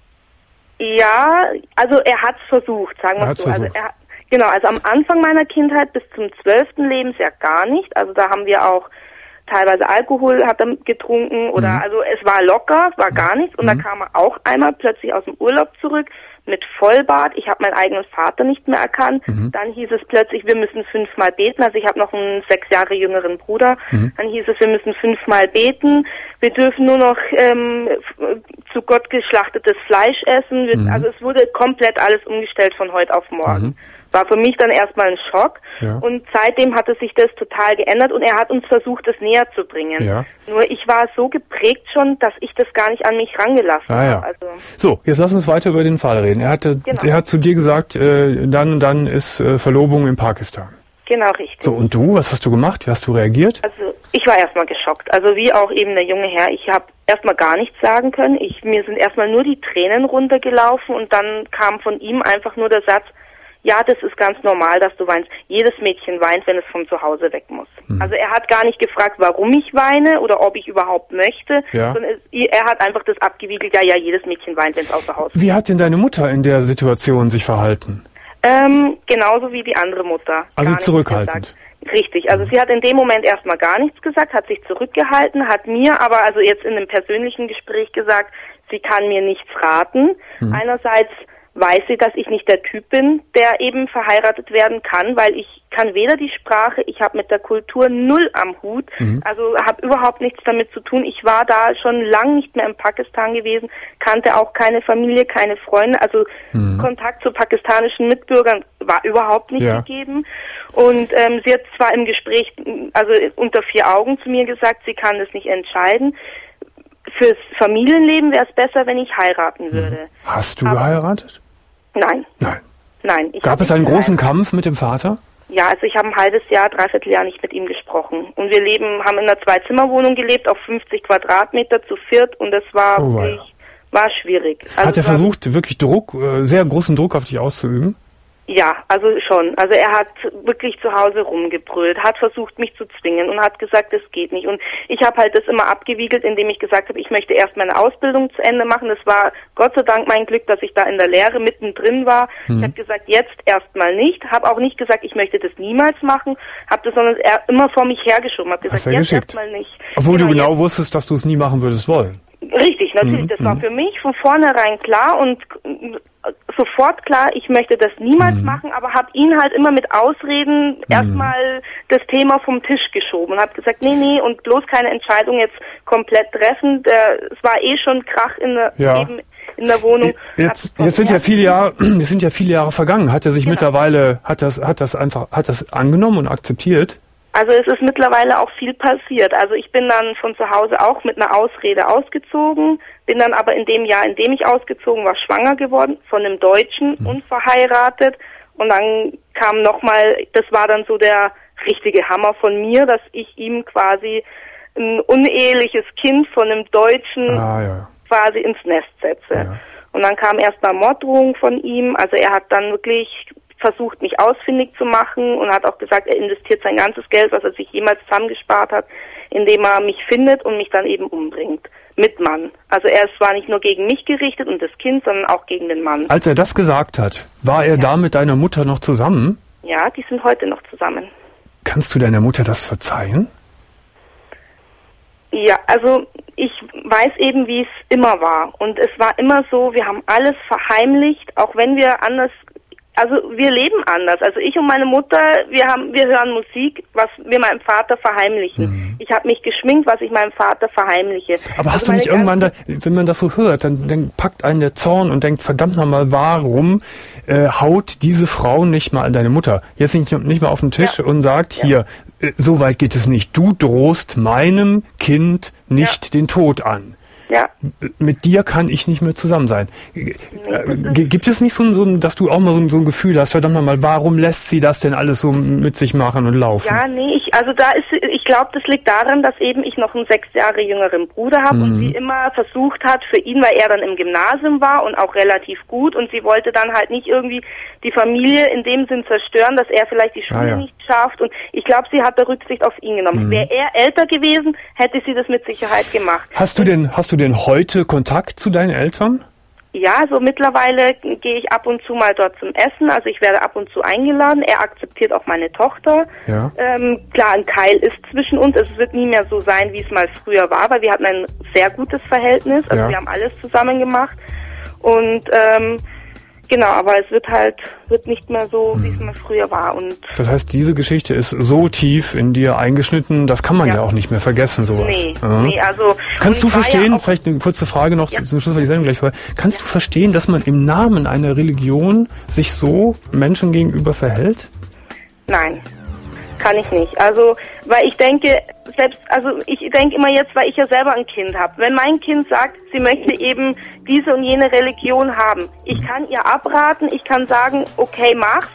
ja, also er hat es versucht, sagen Er wir hat's so. Also versucht. er, genau, also am Anfang meiner Kindheit bis zum zwölften Lebensjahr gar nicht. Also da haben wir auch teilweise Alkohol hat er getrunken oder Mhm. also es war locker, es war gar nichts. Und Mhm. dann kam er auch einmal plötzlich aus dem Urlaub zurück mit Vollbart. Ich habe meinen eigenen Vater nicht mehr erkannt. Mhm. Dann hieß es plötzlich, wir müssen fünfmal beten. Also ich habe noch einen sechs Jahre jüngeren Bruder. Mhm. Dann hieß es, wir müssen fünfmal beten. Wir dürfen nur noch ähm, f- zu Gott geschlachtetes Fleisch essen. Wir, Mhm. Also es wurde komplett alles umgestellt von heute auf morgen. Mhm. War für mich dann erstmal ein Schock. Ja. Und seitdem hat es sich das total geändert und er hat uns versucht, das näher zu bringen. Ja. Nur ich war so geprägt schon, dass ich das gar nicht an mich rangelassen Ah, ja. habe. Also So, jetzt lass uns weiter über den Fall reden. Er hatte, Genau. er hat zu dir gesagt, äh, dann und dann ist äh, Verlobung in Pakistan. genau richtig. So, und du, was hast du gemacht? Wie hast du reagiert? Also ich war erstmal geschockt. Also wie auch eben der junge Herr, ich habe erstmal gar nichts sagen können. Ich, mir sind erstmal nur die Tränen runtergelaufen und dann kam von ihm einfach nur der Satz, ja, das ist ganz normal, dass du weinst. Jedes Mädchen weint, wenn es von zu Hause weg muss. Mhm. Also er hat gar nicht gefragt, warum ich weine oder ob ich überhaupt möchte, ja. sondern es, er hat einfach das abgewiegelt, ja, ja, jedes Mädchen weint, wenn es außer Haus ist. Wie hat denn deine Mutter in der Situation sich verhalten? Ähm, genauso wie die andere Mutter. Also zurückhaltend. Richtig, also mhm. sie hat in dem Moment erstmal gar nichts gesagt, hat sich zurückgehalten, hat mir aber also jetzt in einem persönlichen Gespräch gesagt, sie kann mir nichts raten. Mhm. Einerseits weiß sie, dass ich nicht der Typ bin, der eben verheiratet werden kann, weil ich kann weder die Sprache, ich habe mit der Kultur null am Hut, mhm. also habe überhaupt nichts damit zu tun. Ich war da schon lang nicht mehr in Pakistan gewesen, kannte auch keine Familie, keine Freunde, also mhm. Kontakt zu pakistanischen Mitbürgern war überhaupt nicht ja. gegeben. Und ähm, sie hat zwar im Gespräch, also unter vier Augen zu mir gesagt, sie kann das nicht entscheiden. Fürs Familienleben wäre es besser, wenn ich heiraten würde. Hast du Aber, geheiratet? Nein. Nein. Nein. Ich Gab es einen großen Kampf mit dem Vater? Ja, also ich habe ein halbes Jahr, dreiviertel Jahr nicht mit ihm gesprochen. Und wir leben, haben in einer Zwei-Zimmer-Wohnung gelebt, auf fünfzig Quadratmeter zu viert. Und das war oh, wirklich, war schwierig. Also Hat er versucht, wirklich Druck, sehr großen Druck auf dich auszuüben? Ja, also schon. Also er hat wirklich zu Hause rumgebrüllt, hat versucht, mich zu zwingen und hat gesagt, das geht nicht. Und ich habe halt das immer abgewiegelt, indem ich gesagt habe, ich möchte erst meine Ausbildung zu Ende machen. Das war Gott sei Dank mein Glück, dass ich da in der Lehre mittendrin war. Mhm. Ich habe gesagt, jetzt erstmal nicht. Habe auch nicht gesagt, ich möchte das niemals machen. Habe das sondern immer vor mich hergeschoben. Habe gesagt, jetzt erstmal nicht. Obwohl genau, du genau wusstest, dass du es nie machen würdest wollen. Richtig, natürlich. Mhm. Das war für mich von vornherein klar und sofort klar, ich möchte das niemals mhm. machen, aber habe ihn halt immer mit Ausreden mhm. erstmal das Thema vom Tisch geschoben und habe gesagt, nee, nee, und bloß keine Entscheidung jetzt komplett treffen. Der, es war eh schon Krach in der, ja. eben in der Wohnung. Jetzt, jetzt sind ja viele Jahre, jetzt sind ja viele Jahre vergangen. Hat er sich genau. mittlerweile, hat das, hat das einfach, hat das angenommen und akzeptiert? Also es ist mittlerweile auch viel passiert. Also ich bin dann von zu Hause auch mit einer Ausrede ausgezogen, bin dann aber in dem Jahr, in dem ich ausgezogen war, schwanger geworden von einem Deutschen, mhm. unverheiratet. Und dann kam nochmal, das war dann so der richtige Hammer von mir, dass ich ihm quasi ein uneheliches Kind von einem Deutschen ah, ja. quasi ins Nest setze. Ja. Und dann kam erstmal Morddrohung von ihm. Also er hat dann wirklich versucht, mich ausfindig zu machen und hat auch gesagt, er investiert sein ganzes Geld, was er sich jemals zusammengespart hat, indem er mich findet und mich dann eben umbringt. Mit Mann. Also er ist zwar nicht nur gegen mich gerichtet und das Kind, sondern auch gegen den Mann. Als er das gesagt hat, war er ja. da mit deiner Mutter noch zusammen? Ja, die sind heute noch zusammen. Kannst du deiner Mutter das verzeihen? Ja, also ich weiß eben, wie es immer war. Und es war immer so, wir haben alles verheimlicht, auch wenn wir anders... Also wir leben anders. Also ich und meine Mutter, wir haben, wir hören Musik, was wir meinem Vater verheimlichen. Mhm. Ich habe mich geschminkt, was ich meinem Vater verheimliche. Aber also hast du nicht irgendwann, da, wenn man das so hört, dann, dann packt einen der Zorn und denkt, verdammt nochmal, warum äh, haut diese Frau nicht mal an deine Mutter? Jetzt nicht, nicht mal auf den Tisch ja. und sagt, ja. hier, äh, so weit geht es nicht. Du drohst meinem Kind nicht ja. den Tod an. Ja. Mit dir kann ich nicht mehr zusammen sein. Nee, gibt es nicht so ein, so ein, dass du auch mal so ein, so ein Gefühl hast, verdammt nochmal, warum lässt sie das denn alles so mit sich machen und laufen? Ja, nee, ich, also da ist, ich glaube, das liegt daran, dass eben ich noch einen sechs Jahre jüngeren Bruder habe mhm. und sie immer versucht hat, für ihn, weil er dann im Gymnasium war und auch relativ gut und sie wollte dann halt nicht irgendwie die Familie in dem Sinn zerstören, dass er vielleicht die Schule ah, ja. nicht schafft und ich glaube, sie hat da Rücksicht auf ihn genommen. Mhm. Wäre er älter gewesen, hätte sie das mit Sicherheit gemacht. Hast du denn, hast du denn heute Kontakt zu deinen Eltern? Ja, so mittlerweile gehe ich ab und zu mal dort zum Essen, also ich werde ab und zu eingeladen, er akzeptiert auch meine Tochter. Ja. Ähm, klar, ein Teil ist zwischen uns, es wird nie mehr so sein, wie es mal früher war, weil wir hatten ein sehr gutes Verhältnis, also ja. wir haben alles zusammen gemacht und ähm, genau, aber es wird halt, wird nicht mehr so, wie es mal früher war. Und das heißt, diese Geschichte ist so tief in dir eingeschnitten, das kann man ja, ja auch nicht mehr vergessen, sowas. Nee, ja. nee, also... Kannst du verstehen, ja vielleicht eine kurze Frage noch ja. zum Schluss, weil die Sendung gleich vorbei. Kannst ja. du verstehen, dass man im Namen einer Religion sich so Menschen gegenüber verhält? Nein. Kann ich nicht. Also, weil ich denke, selbst, also ich denke immer jetzt, weil ich ja selber ein Kind habe. Wenn mein Kind sagt, sie möchte eben diese und jene Religion haben, ich kann ihr abraten, ich kann sagen, okay, mach's.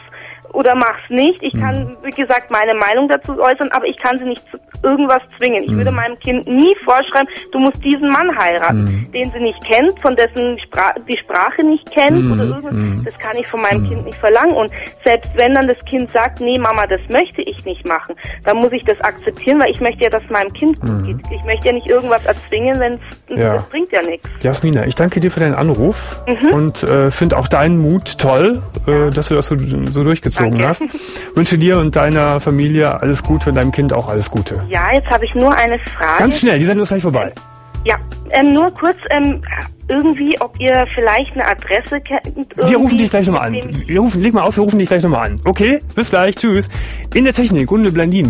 oder mach's nicht. Ich kann, wie gesagt, meine Meinung dazu äußern, aber ich kann sie nicht zu irgendwas zwingen. Ich mhm. würde meinem Kind nie vorschreiben, du musst diesen Mann heiraten, mhm. den sie nicht kennt, von dessen Spra- die Sprache nicht kennt mhm. oder irgendwas. Mhm. Das kann ich von meinem mhm. Kind nicht verlangen. Und selbst wenn dann das Kind sagt, nee Mama, das möchte ich nicht machen, dann muss ich das akzeptieren, weil ich möchte ja, dass meinem Kind gut mhm. geht. Ich möchte ja nicht irgendwas erzwingen, wenn ja. das bringt ja nichts. Jasmina, ich danke dir für deinen Anruf mhm. und äh, finde auch deinen Mut toll, äh, dass du das so, so durchgezogen danke. hast. Wünsche dir und deiner Familie alles Gute und deinem Kind auch alles Gute. Ja, jetzt habe ich nur eine Frage. Ganz schnell, die Sendung ist gleich vorbei. Ja, ähm, nur kurz, ähm, irgendwie, ob ihr vielleicht eine Adresse kennt. Wir rufen dich gleich nochmal an. Wir rufen, leg mal auf, wir rufen dich gleich nochmal an. Okay, bis gleich, tschüss. In der Technik, Gunde Blandin.